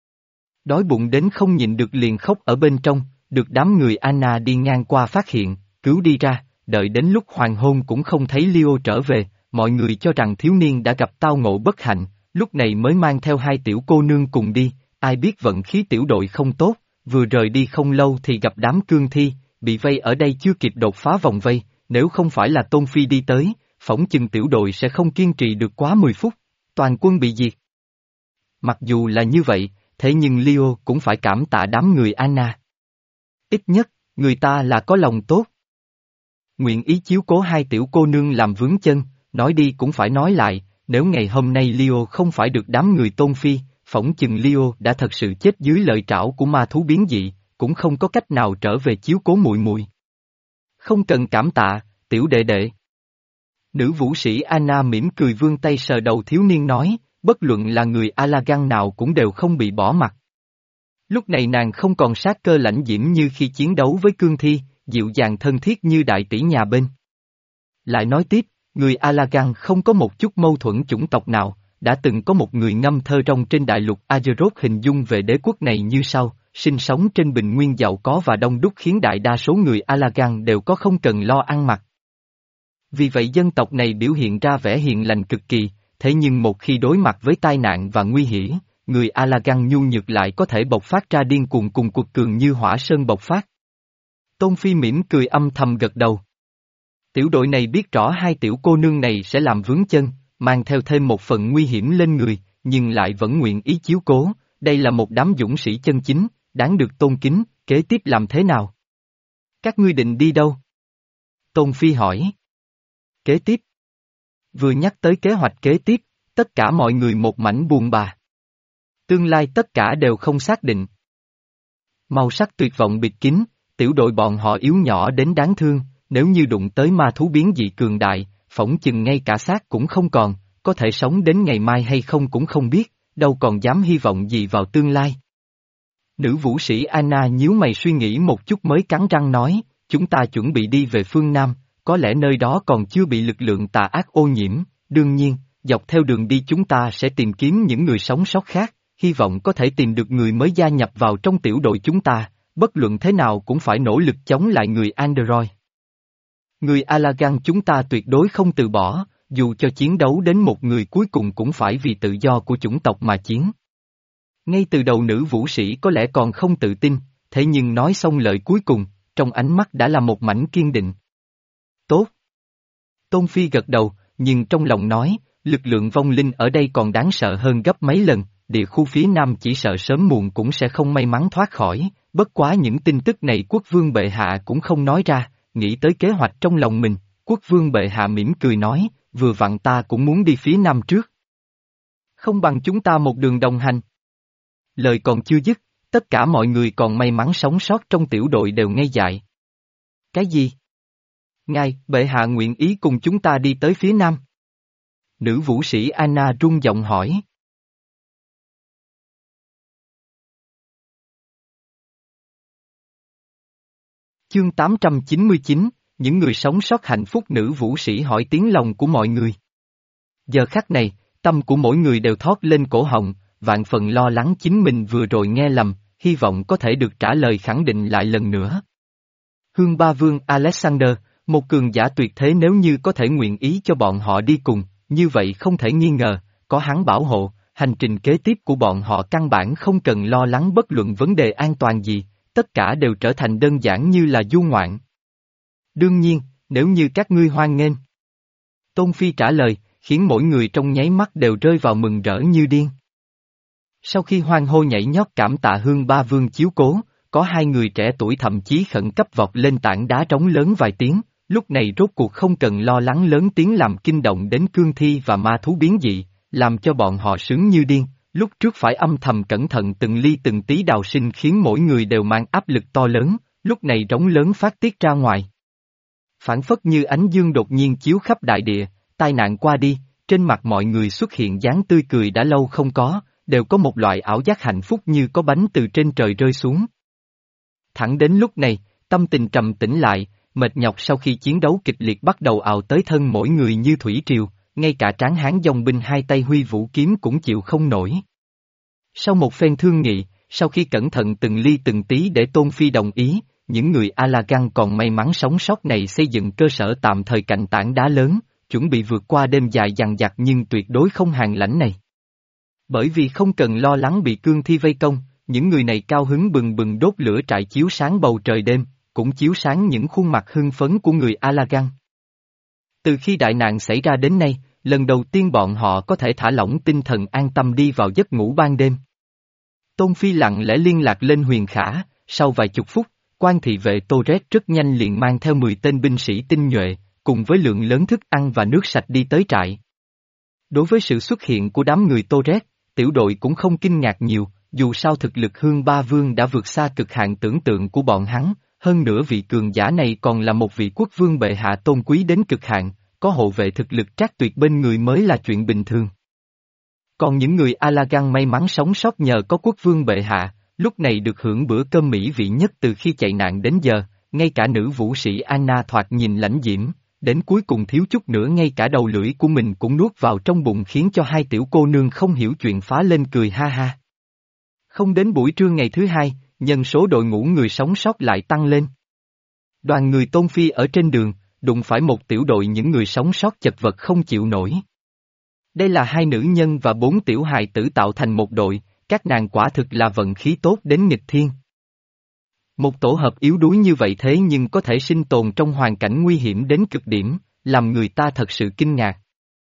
Đói bụng đến không nhịn được liền khóc ở bên trong, được đám người Anna đi ngang qua phát hiện, cứu đi ra, đợi đến lúc hoàng hôn cũng không thấy Leo trở về, mọi người cho rằng thiếu niên đã gặp tao ngộ bất hạnh, lúc này mới mang theo hai tiểu cô nương cùng đi, ai biết vận khí tiểu đội không tốt, vừa rời đi không lâu thì gặp đám cương thi, bị vây ở đây chưa kịp đột phá vòng vây, nếu không phải là Tôn Phi đi tới, phỏng chừng tiểu đội sẽ không kiên trì được quá mười phút, toàn quân bị diệt. Mặc dù là như vậy, thế nhưng Leo cũng phải cảm tạ đám người Anna. Ít nhất, người ta là có lòng tốt. Nguyện ý chiếu cố hai tiểu cô nương làm vướng chân, nói đi cũng phải nói lại, nếu ngày hôm nay Leo không phải được đám người Tôn Phi, phỏng chừng Leo đã thật sự chết dưới lợi trảo của ma thú biến dị, cũng không có cách nào trở về chiếu cố muội muội. Không cần cảm tạ, tiểu đệ đệ. Nữ vũ sĩ Anna mỉm cười vươn tay sờ đầu thiếu niên nói, bất luận là người Alagan nào cũng đều không bị bỏ mặc. Lúc này nàng không còn sát cơ lãnh diễm như khi chiến đấu với cương thi, dịu dàng thân thiết như đại tỷ nhà bên. Lại nói tiếp, người Alagan không có một chút mâu thuẫn chủng tộc nào, đã từng có một người ngâm thơ trong trên đại lục Azeroth hình dung về đế quốc này như sau, sinh sống trên bình nguyên giàu có và đông đúc khiến đại đa số người Alagan đều có không cần lo ăn mặc. Vì vậy dân tộc này biểu hiện ra vẻ hiền lành cực kỳ, thế nhưng một khi đối mặt với tai nạn và nguy hiểm, người Alagan nhu nhược lại có thể bộc phát ra điên cuồng cùng cuộc cường như hỏa sơn bộc phát. Tôn Phi mỉm cười âm thầm gật đầu. Tiểu đội này biết rõ hai tiểu cô nương này sẽ làm vướng chân, mang theo thêm một phần nguy hiểm lên người, nhưng lại vẫn nguyện ý chiếu cố, đây là một đám dũng sĩ chân chính, đáng được tôn kính, kế tiếp làm thế nào? Các ngươi định đi đâu? Tôn Phi hỏi. Kế tiếp. Vừa nhắc tới kế hoạch kế tiếp, tất cả mọi người một mảnh buồn bã. Tương lai tất cả đều không xác định. Màu sắc tuyệt vọng bịt kín, tiểu đội bọn họ yếu nhỏ đến đáng thương, nếu như đụng tới ma thú biến dị cường đại, phỏng chừng ngay cả xác cũng không còn, có thể sống đến ngày mai hay không cũng không biết, đâu còn dám hy vọng gì vào tương lai. Nữ vũ sĩ Anna nhíu mày suy nghĩ một chút mới cắn răng nói, chúng ta chuẩn bị đi về phương Nam, có lẽ nơi đó còn chưa bị lực lượng tà ác ô nhiễm, đương nhiên, dọc theo đường đi chúng ta sẽ tìm kiếm những người sống sót khác, hy vọng có thể tìm được người mới gia nhập vào trong tiểu đội chúng ta, bất luận thế nào cũng phải nỗ lực chống lại người Android. Người Allagan chúng ta tuyệt đối không từ bỏ, dù cho chiến đấu đến một người cuối cùng cũng phải vì tự do của chủng tộc mà chiến. Ngay từ đầu nữ vũ sĩ có lẽ còn không tự tin, thế nhưng nói xong lời cuối cùng, trong ánh mắt đã là một mảnh kiên định. Tốt. Tôn Phi gật đầu, nhưng trong lòng nói, lực lượng vong linh ở đây còn đáng sợ hơn gấp mấy lần, địa khu phía Nam chỉ sợ sớm muộn cũng sẽ không may mắn thoát khỏi, bất quá những tin tức này quốc vương bệ hạ cũng không nói ra, nghĩ tới kế hoạch trong lòng mình, quốc vương bệ hạ mỉm cười nói, vừa vặn ta cũng muốn đi phía Nam trước. Không bằng chúng ta một đường đồng hành. Lời còn chưa dứt, tất cả mọi người còn may mắn sống sót trong tiểu đội đều ngây dại. Cái gì? Ngài, bệ hạ nguyện ý cùng chúng ta đi tới phía Nam. Nữ vũ sĩ Anna run giọng hỏi. Chương tám trăm chín mươi chín, những người sống sót hạnh phúc. Nữ vũ sĩ hỏi tiếng lòng của mọi người. Giờ khắc này, tâm của mỗi người đều thoát lên cổ họng, vạn phần lo lắng chính mình vừa rồi nghe lầm, hy vọng có thể được trả lời khẳng định lại lần nữa. Hương Ba Vương Alexander, một cường giả tuyệt thế, nếu như có thể nguyện ý cho bọn họ đi cùng, như vậy không thể nghi ngờ, có hắn bảo hộ, hành trình kế tiếp của bọn họ căn bản không cần lo lắng bất luận vấn đề an toàn gì, tất cả đều trở thành đơn giản như là du ngoạn. Đương nhiên, nếu như các ngươi hoan nghênh. Tôn Phi trả lời, khiến mỗi người trong nháy mắt đều rơi vào mừng rỡ như điên. Sau khi hoan hô nhảy nhót cảm tạ Hương Ba Vương chiếu cố, có hai người trẻ tuổi thậm chí khẩn cấp vọt lên tảng đá trống lớn vài tiếng, lúc này rốt cuộc không cần lo lắng lớn tiếng làm kinh động đến cương thi và ma thú biến dị, làm cho bọn họ sướng như điên, lúc trước phải âm thầm cẩn thận từng ly từng tí đào sinh khiến mỗi người đều mang áp lực to lớn, lúc này trống lớn phát tiết ra ngoài. Phản phất như ánh dương đột nhiên chiếu khắp đại địa, tai nạn qua đi, trên mặt mọi người xuất hiện dáng tươi cười đã lâu không có, đều có một loại ảo giác hạnh phúc như có bánh từ trên trời rơi xuống. Thẳng đến lúc này, tâm tình trầm tĩnh lại, mệt nhọc sau khi chiến đấu kịch liệt bắt đầu ào tới thân mỗi người như thủy triều, ngay cả tráng hán dòng binh hai tay huy vũ kiếm cũng chịu không nổi. Sau một phen thương nghị, sau khi cẩn thận từng ly từng tí để Tôn Phi đồng ý, những người Allagan còn may mắn sống sót này xây dựng cơ sở tạm thời cạnh tảng đá lớn, chuẩn bị vượt qua đêm dài dằng dặc nhưng tuyệt đối không hàng lãnh này. Bởi vì không cần lo lắng bị cương thi vây công, những người này cao hứng bừng bừng đốt lửa trại chiếu sáng bầu trời đêm, cũng chiếu sáng những khuôn mặt hưng phấn của người Allagan. Từ khi đại nạn xảy ra đến nay, lần đầu tiên bọn họ có thể thả lỏng tinh thần an tâm đi vào giấc ngủ ban đêm. Tôn Phi lặng lẽ liên lạc lên Huyền Khả, sau vài chục phút, quan thị vệ Torres rất nhanh liền mang theo mười tên binh sĩ tinh nhuệ, cùng với lượng lớn thức ăn và nước sạch đi tới trại. Đối với sự xuất hiện của đám người Torres, tiểu đội cũng không kinh ngạc nhiều, dù sao thực lực Hương Ba Vương đã vượt xa cực hạn tưởng tượng của bọn hắn, hơn nữa vị cường giả này còn là một vị quốc vương bệ hạ tôn quý đến cực hạn, có hộ vệ thực lực trác tuyệt bên người mới là chuyện bình thường. Còn những người Allagan may mắn sống sót nhờ có quốc vương bệ hạ, lúc này được hưởng bữa cơm mỹ vị nhất từ khi chạy nạn đến giờ, ngay cả nữ vũ sĩ Anna thoạt nhìn lãnh diễm, đến cuối cùng thiếu chút nữa ngay cả đầu lưỡi của mình cũng nuốt vào trong bụng khiến cho hai tiểu cô nương không hiểu chuyện phá lên cười ha ha. Không đến buổi trưa ngày thứ hai, nhân số đội ngũ người sống sót lại tăng lên. Đoàn người Tôn Phi ở trên đường, đụng phải một tiểu đội những người sống sót chật vật không chịu nổi. Đây là hai nữ nhân và bốn tiểu hài tử tạo thành một đội, các nàng quả thực là vận khí tốt đến nghịch thiên. Một tổ hợp yếu đuối như vậy thế nhưng có thể sinh tồn trong hoàn cảnh nguy hiểm đến cực điểm, làm người ta thật sự kinh ngạc.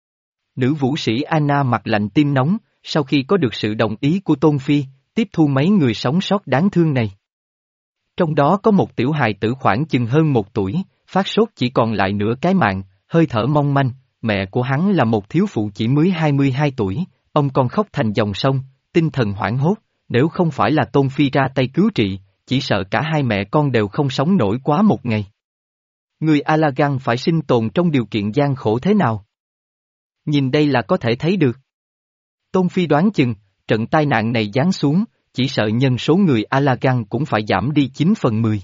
Nữ vũ sĩ Anna mặt lạnh tim nóng, sau khi có được sự đồng ý của Tôn Phi, tiếp thu mấy người sống sót đáng thương này. Trong đó có một tiểu hài tử khoảng chừng hơn một tuổi, phát sốt chỉ còn lại nửa cái mạng, hơi thở mong manh, mẹ của hắn là một thiếu phụ chỉ mới hai mươi hai tuổi, ông còn khóc thành dòng sông, tinh thần hoảng hốt, nếu không phải là Tôn Phi ra tay cứu trị, chỉ sợ cả hai mẹ con đều không sống nổi quá một ngày. Người Alagan phải sinh tồn trong điều kiện gian khổ thế nào? Nhìn đây là có thể thấy được. Tôn Phi đoán chừng, trận tai nạn này giáng xuống, chỉ sợ nhân số người Alagan cũng phải giảm đi chín phần mười.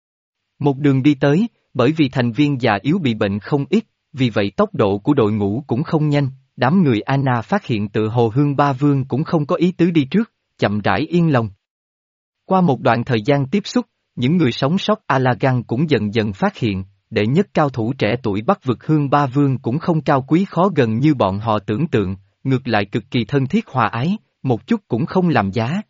Một đường đi tới, bởi vì thành viên già yếu bị bệnh không ít, vì vậy tốc độ của đội ngũ cũng không nhanh, đám người Anna phát hiện tự hồ Hương Ba Vương cũng không có ý tứ đi trước, chậm rãi yên lòng. Qua một đoạn thời gian tiếp xúc, những người sống sót Alagan cũng dần dần phát hiện, đệ nhất cao thủ trẻ tuổi Bắc vực Hương Ba Vương cũng không cao quý khó gần như bọn họ tưởng tượng, ngược lại cực kỳ thân thiết hòa ái, một chút cũng không làm giá.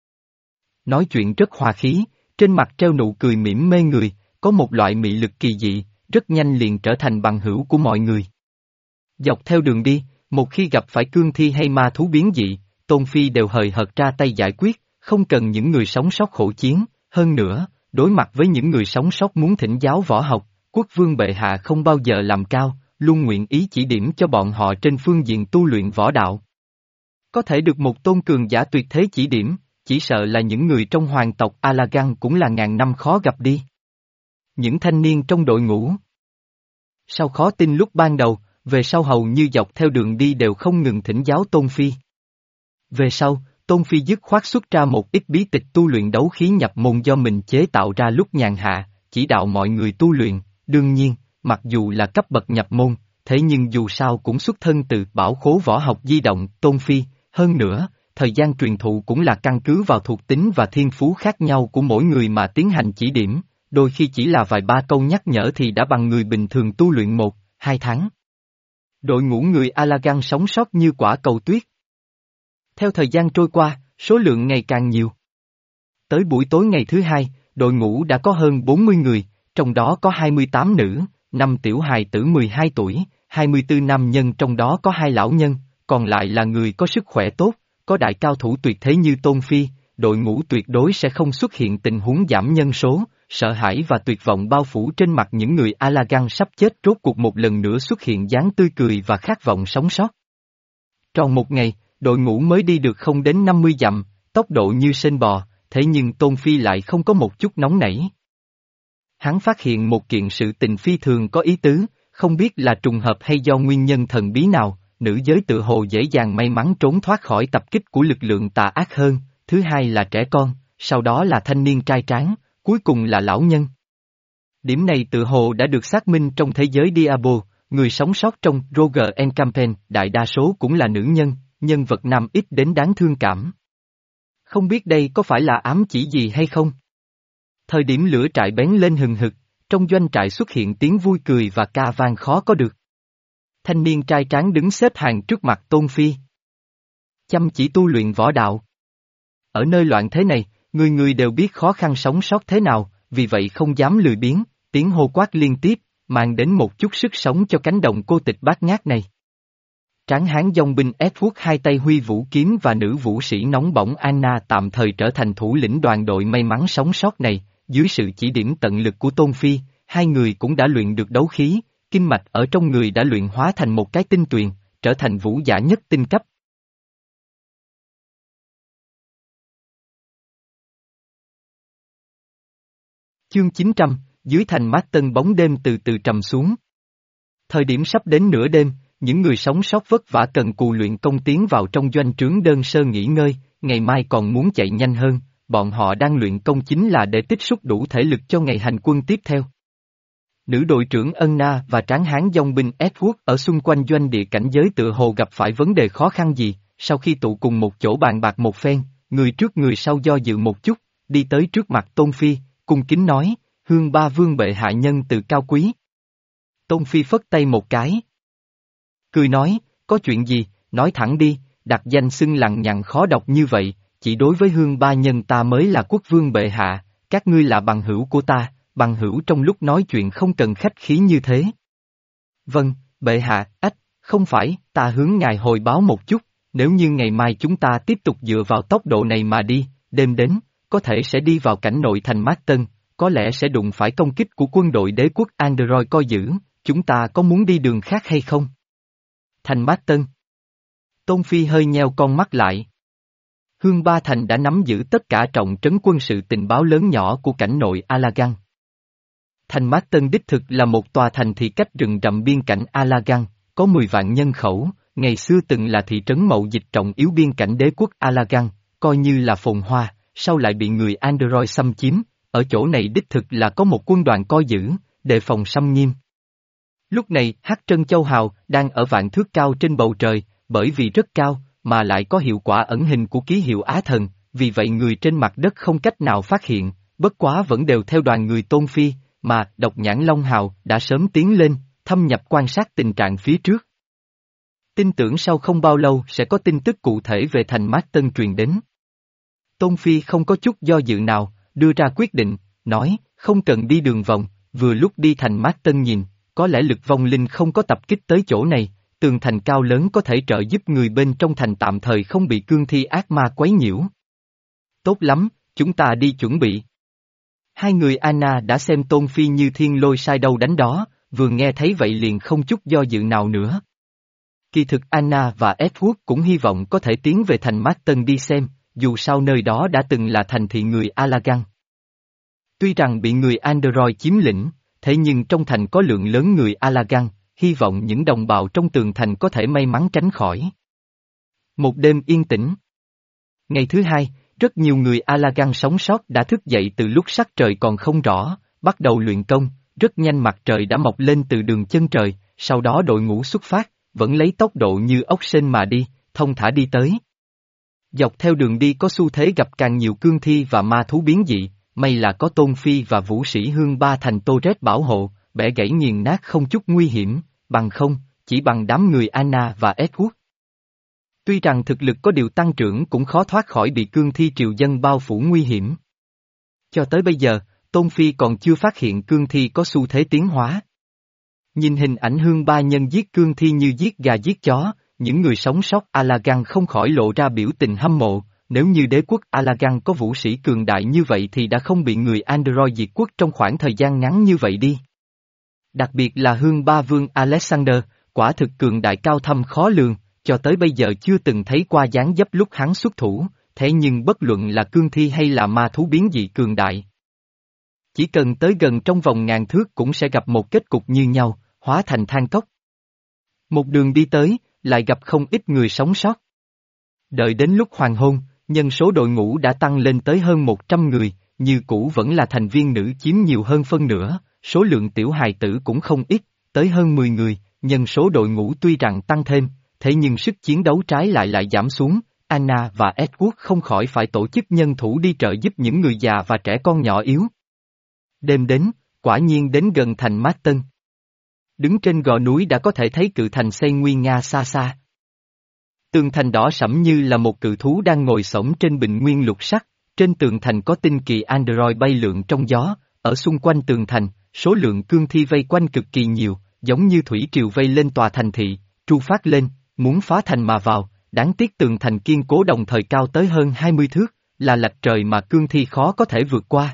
Nói chuyện rất hòa khí, trên mặt treo nụ cười mỉm mê người, có một loại mị lực kỳ dị, rất nhanh liền trở thành bằng hữu của mọi người. Dọc theo đường đi, một khi gặp phải cương thi hay ma thú biến dị, Tôn Phi đều hời hợt ra tay giải quyết, không cần những người sống sót khổ chiến, hơn nữa, đối mặt với những người sống sót muốn thỉnh giáo võ học, quốc vương bệ hạ không bao giờ làm cao, luôn nguyện ý chỉ điểm cho bọn họ trên phương diện tu luyện võ đạo. Có thể được một tôn cường giả tuyệt thế chỉ điểm, chỉ sợ là những người trong hoàng tộc Alagan cũng là ngàn năm khó gặp đi. Những thanh niên trong đội ngũ. Sau khó tin lúc ban đầu, về sau hầu như dọc theo đường đi đều không ngừng thỉnh giáo Tôn Phi. Về sau, Tôn Phi dứt khoát xuất ra một ít bí tịch tu luyện đấu khí nhập môn do mình chế tạo ra lúc nhàn hạ, chỉ đạo mọi người tu luyện, đương nhiên, mặc dù là cấp bậc nhập môn, thế nhưng dù sao cũng xuất thân từ bảo khố võ học di động Tôn Phi, hơn nữa, thời gian truyền thụ cũng là căn cứ vào thuộc tính và thiên phú khác nhau của mỗi người mà tiến hành chỉ điểm, đôi khi chỉ là vài ba câu nhắc nhở thì đã bằng người bình thường tu luyện một, hai tháng. Đội ngũ người Alagan sống sót như quả cầu tuyết. Theo thời gian trôi qua, số lượng ngày càng nhiều. Tới buổi tối ngày thứ hai, đội ngũ đã có hơn bốn mươi người, trong đó có hai mươi tám nữ, năm tiểu hài tử mười hai tuổi, hai mươi tư nam nhân trong đó có hai lão nhân, còn lại là người có sức khỏe tốt, có đại cao thủ tuyệt thế như Tôn Phi, đội ngũ tuyệt đối sẽ không xuất hiện tình huống giảm nhân số, sợ hãi và tuyệt vọng bao phủ trên mặt những người Alagan sắp chết rốt cuộc một lần nữa xuất hiện dáng tươi cười và khát vọng sống sót. Tròn một ngày, đội ngũ mới đi được không đến năm mươi dặm, tốc độ như sên bò, thế nhưng Tôn Phi lại không có một chút nóng nảy. Hắn phát hiện một kiện sự tình phi thường có ý tứ, không biết là trùng hợp hay do nguyên nhân thần bí nào, nữ giới tự hồ dễ dàng may mắn trốn thoát khỏi tập kích của lực lượng tà ác hơn, thứ hai là trẻ con, sau đó là thanh niên trai tráng, cuối cùng là lão nhân. Điểm này tự hồ đã được xác minh trong thế giới Diablo, người sống sót trong Roger and Campaign, đại đa số cũng là nữ nhân, nhân vật nam ít đến đáng thương cảm. Không biết đây có phải là ám chỉ gì hay không? Thời điểm lửa trại bén lên hừng hực, trong doanh trại xuất hiện tiếng vui cười và ca vang khó có được. Thanh niên trai tráng đứng xếp hàng trước mặt Tôn Phi. Chăm chỉ tu luyện võ đạo. Ở nơi loạn thế này, người người đều biết khó khăn sống sót thế nào, vì vậy không dám lười biếng, tiếng hô quát liên tiếp, mang đến một chút sức sống cho cánh đồng cô tịch bát ngát này. Tráng hán dòng binh Edward hai tay huy vũ kiếm và nữ vũ sĩ nóng bỏng Anna tạm thời trở thành thủ lĩnh đoàn đội may mắn sống sót này, dưới sự chỉ điểm tận lực của Tôn Phi, hai người cũng đã luyện được đấu khí, kinh mạch ở trong người đã luyện hóa thành một cái tinh tuyền, trở thành vũ giả nhất tinh cấp. Chương chín trăm, dưới thành mát tân bóng đêm từ từ trầm xuống. Thời điểm sắp đến nửa đêm, những người sống sót vất vả cần cù luyện công tiến vào trong doanh trướng đơn sơ nghỉ ngơi, ngày mai còn muốn chạy nhanh hơn, bọn họ đang luyện công chính là để tích xúc đủ thể lực cho ngày hành quân tiếp theo. Nữ đội trưởng Ân Na và tráng hán dòng binh Edward ở xung quanh doanh địa cảnh giới tự hồ gặp phải vấn đề khó khăn gì, sau khi tụ cùng một chỗ bàn bạc một phen, người trước người sau do dự một chút, đi tới trước mặt Tôn Phi, cung kính nói, Hương Ba Vương bệ hạ nhân từ cao quý. Tôn Phi phất tay một cái. Cười nói, có chuyện gì, nói thẳng đi, đặt danh xưng lằng nhằng khó đọc như vậy, chỉ đối với Hương Ba nhân ta mới là quốc vương bệ hạ, các ngươi là bằng hữu của ta, bằng hữu trong lúc nói chuyện không cần khách khí như thế. Vâng, bệ hạ, ách, không phải, ta hướng ngài hồi báo một chút, nếu như ngày mai chúng ta tiếp tục dựa vào tốc độ này mà đi, đêm đến, có thể sẽ đi vào cảnh nội thành Mát Tân, có lẽ sẽ đụng phải công kích của quân đội đế quốc Android coi giữ, chúng ta có muốn đi đường khác hay không? Thành Mát Tân. Tôn Phi hơi nheo con mắt lại. Hương Ba Thành đã nắm giữ tất cả trọng trấn quân sự tình báo lớn nhỏ của cảnh nội Alagan. Thành Mát Tân đích thực là một tòa thành thị cách rừng rậm biên cảnh Alagan, có mười vạn nhân khẩu, ngày xưa từng là thị trấn mậu dịch trọng yếu biên cảnh đế quốc Alagan, coi như là phồn hoa, sau lại bị người Android xâm chiếm, ở chỗ này đích thực là có một quân đoàn coi giữ, đề phòng xâm nghiêm. Lúc này, Hắc Trân Châu Hào đang ở vạn thước cao trên bầu trời, bởi vì rất cao, mà lại có hiệu quả ẩn hình của ký hiệu Á Thần, vì vậy người trên mặt đất không cách nào phát hiện, bất quá vẫn đều theo đoàn người Tôn Phi, mà Độc Nhãn Long Hào đã sớm tiến lên, thâm nhập quan sát tình trạng phía trước. Tin tưởng sau không bao lâu sẽ có tin tức cụ thể về thành Mát Tân truyền đến. Tôn Phi không có chút do dự nào, đưa ra quyết định, nói, không cần đi đường vòng, vừa lúc đi thành Mát Tân nhìn, có lẽ lực vong linh không có tập kích tới chỗ này, tường thành cao lớn có thể trợ giúp người bên trong thành tạm thời không bị cương thi ác ma quấy nhiễu. Tốt lắm, chúng ta đi chuẩn bị. Hai người Anna đã xem Tôn Phi như thiên lôi sai đâu đánh đó, vừa nghe thấy vậy liền không chút do dự nào nữa. Kỳ thực Anna và Edward cũng hy vọng có thể tiến về thành Mát Tân đi xem, dù sao nơi đó đã từng là thành thị người Alagan. Tuy rằng bị người Android chiếm lĩnh, thế nhưng trong thành có lượng lớn người Alagan, hy vọng những đồng bào trong tường thành có thể may mắn tránh khỏi. Một đêm yên tĩnh. Ngày thứ hai, rất nhiều người Alagan sống sót đã thức dậy từ lúc sắc trời còn không rõ, bắt đầu luyện công, rất nhanh mặt trời đã mọc lên từ đường chân trời, sau đó đội ngũ xuất phát, vẫn lấy tốc độ như ốc sên mà đi, thông thả đi tới. Dọc theo đường đi có xu thế gặp càng nhiều cương thi và ma thú biến dị, may là có Tôn Phi và vũ sĩ Hương Ba Thành Tô Rét bảo hộ, bẻ gãy nghiền nát không chút nguy hiểm, bằng không, chỉ bằng đám người Anna và Edward. Tuy rằng thực lực có điều tăng trưởng cũng khó thoát khỏi bị cương thi triều dân bao phủ nguy hiểm. Cho tới bây giờ, Tôn Phi còn chưa phát hiện cương thi có xu thế tiến hóa. Nhìn hình ảnh Hương Ba nhân giết cương thi như giết gà giết chó, những người sống sót Alagan không khỏi lộ ra biểu tình hâm mộ, nếu như đế quốc Alagan có vũ sĩ cường đại như vậy thì đã không bị người Android diệt quốc trong khoảng thời gian ngắn như vậy đi. Đặc biệt là Hương Ba Vương Alexander, quả thực cường đại cao thâm khó lường, cho tới bây giờ chưa từng thấy qua dáng dấp lúc hắn xuất thủ, thế nhưng bất luận là cương thi hay là ma thú biến dị cường đại. Chỉ cần tới gần trong vòng ngàn thước cũng sẽ gặp một kết cục như nhau, hóa thành than cốc. Một đường đi tới, lại gặp không ít người sống sót. Đợi đến lúc hoàng hôn, nhân số đội ngũ đã tăng lên tới hơn một trăm người, như cũ vẫn là thành viên nữ chiếm nhiều hơn phân nửa, số lượng tiểu hài tử cũng không ít, tới hơn mười người, nhân số đội ngũ tuy rằng tăng thêm, thế nhưng sức chiến đấu trái lại lại giảm xuống, Anna và Edward không khỏi phải tổ chức nhân thủ đi trợ giúp những người già và trẻ con nhỏ yếu. Đêm đến, quả nhiên đến gần thành Mát Tân. Đứng trên gò núi đã có thể thấy cự thành xây nguy nga xa xa. Tường thành đỏ sẫm như là một cự thú đang ngồi xổm trên bình nguyên lục sắc, trên tường thành có tinh kỳ Android bay lượn trong gió, ở xung quanh tường thành, số lượng cương thi vây quanh cực kỳ nhiều, giống như thủy triều vây lên tòa thành thị, tru phát lên, muốn phá thành mà vào, đáng tiếc tường thành kiên cố đồng thời cao tới hơn hai mươi thước, là lạch trời mà cương thi khó có thể vượt qua.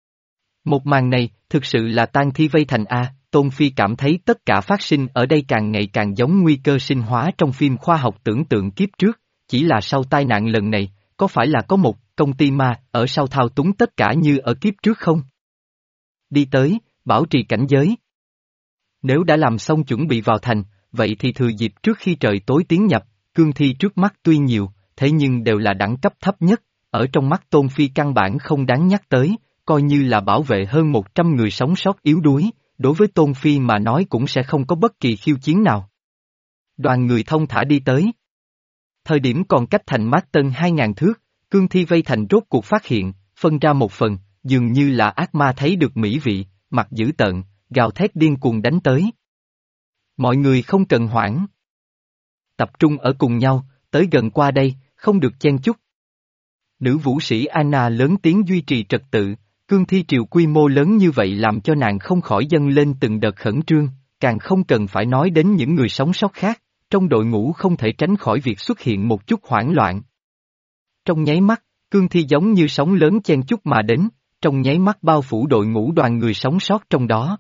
Một màn này, thực sự là tang thi vây thành A, Tôn Phi cảm thấy tất cả phát sinh ở đây càng ngày càng giống nguy cơ sinh hóa trong phim khoa học tưởng tượng kiếp trước, chỉ là sau tai nạn lần này, có phải là có một công ty ma ở sau thao túng tất cả như ở kiếp trước không? Đi tới, bảo trì cảnh giới. Nếu đã làm xong chuẩn bị vào thành, vậy thì thừa dịp trước khi trời tối tiến nhập, cương thi trước mắt tuy nhiều, thế nhưng đều là đẳng cấp thấp nhất, ở trong mắt Tôn Phi căn bản không đáng nhắc tới, coi như là bảo vệ hơn một trăm người sống sót yếu đuối, đối với Tôn Phi mà nói cũng sẽ không có bất kỳ khiêu chiến nào. Đoàn người thông thả đi tới. Thời điểm còn cách thành Mát Tân hai ngàn thước, cương thi vây thành rốt cuộc phát hiện, phân ra một phần, dường như là ác ma thấy được mỹ vị, mặt dữ tợn, gào thét điên cuồng đánh tới. Mọi người không cần hoảng. Tập trung ở cùng nhau, tới gần qua đây, không được chen chúc. Nữ vũ sĩ Anna lớn tiếng duy trì trật tự, cương thi triều quy mô lớn như vậy làm cho nàng không khỏi dâng lên từng đợt khẩn trương, càng không cần phải nói đến những người sống sót khác, trong đội ngũ không thể tránh khỏi việc xuất hiện một chút hoảng loạn. Trong nháy mắt, cương thi giống như sóng lớn chen chúc mà đến, trong nháy mắt bao phủ đội ngũ đoàn người sống sót trong đó.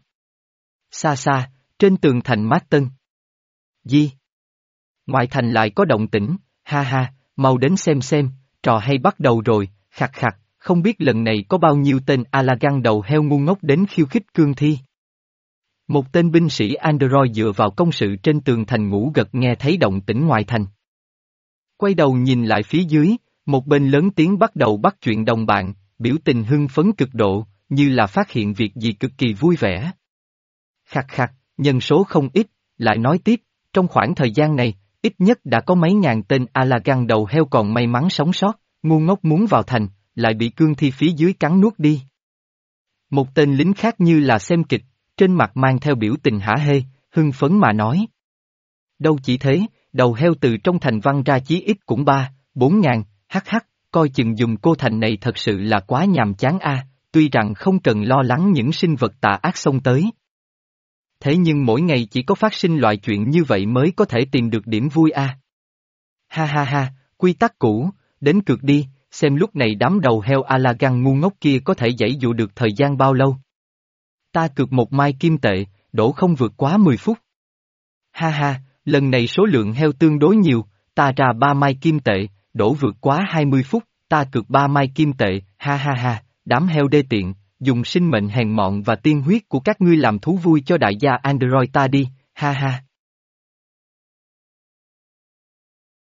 Xa xa, trên tường thành Mát Tân. Di. Ngoại thành lại có động tĩnh, ha ha, mau đến xem xem, trò hay bắt đầu rồi, khặt khặt, không biết lần này có bao nhiêu tên Alagan đầu heo ngu ngốc đến khiêu khích cương thi. Một tên binh sĩ Android dựa vào công sự trên tường thành ngủ gật nghe thấy động tĩnh ngoài thành. Quay đầu nhìn lại phía dưới, một bên lớn tiếng bắt đầu bắt chuyện đồng bạn, biểu tình hưng phấn cực độ, như là phát hiện việc gì cực kỳ vui vẻ. Khặt khặt, nhân số không ít, lại nói tiếp, trong khoảng thời gian này, ít nhất đã có mấy ngàn tên Alagan đầu heo còn may mắn sống sót, ngu ngốc muốn vào thành, lại bị cương thi phía dưới cắn nuốt đi. Một tên lính khác như là xem kịch, trên mặt mang theo biểu tình hả hê, hưng phấn mà nói. Đâu chỉ thế, đầu heo từ trong thành văng ra chí ít cũng ba, bốn ngàn, hắc hắc, coi chừng dùng cô thành này thật sự là quá nhàm chán a, tuy rằng không cần lo lắng những sinh vật tà ác xông tới. Thế nhưng mỗi ngày chỉ có phát sinh loại chuyện như vậy mới có thể tìm được điểm vui a. Ha ha ha, quy tắc cũ, đến cược đi, xem lúc này đám đầu heo Alagan ngu ngốc kia có thể giãy dụ được thời gian bao lâu. Ta cược một mai kim tệ, đổ không vượt quá mười phút. Ha ha, lần này số lượng heo tương đối nhiều, ta ra ba mai kim tệ, đổ vượt quá hai mươi phút, ta cược ba mai kim tệ, ha ha ha, đám heo đê tiện, dùng sinh mệnh hèn mọn và tiên huyết của các ngươi làm thú vui cho đại gia Android ta đi, ha ha.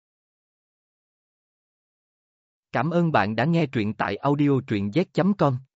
Cảm ơn bạn đã nghe truyện tại audio truyện z chấm com.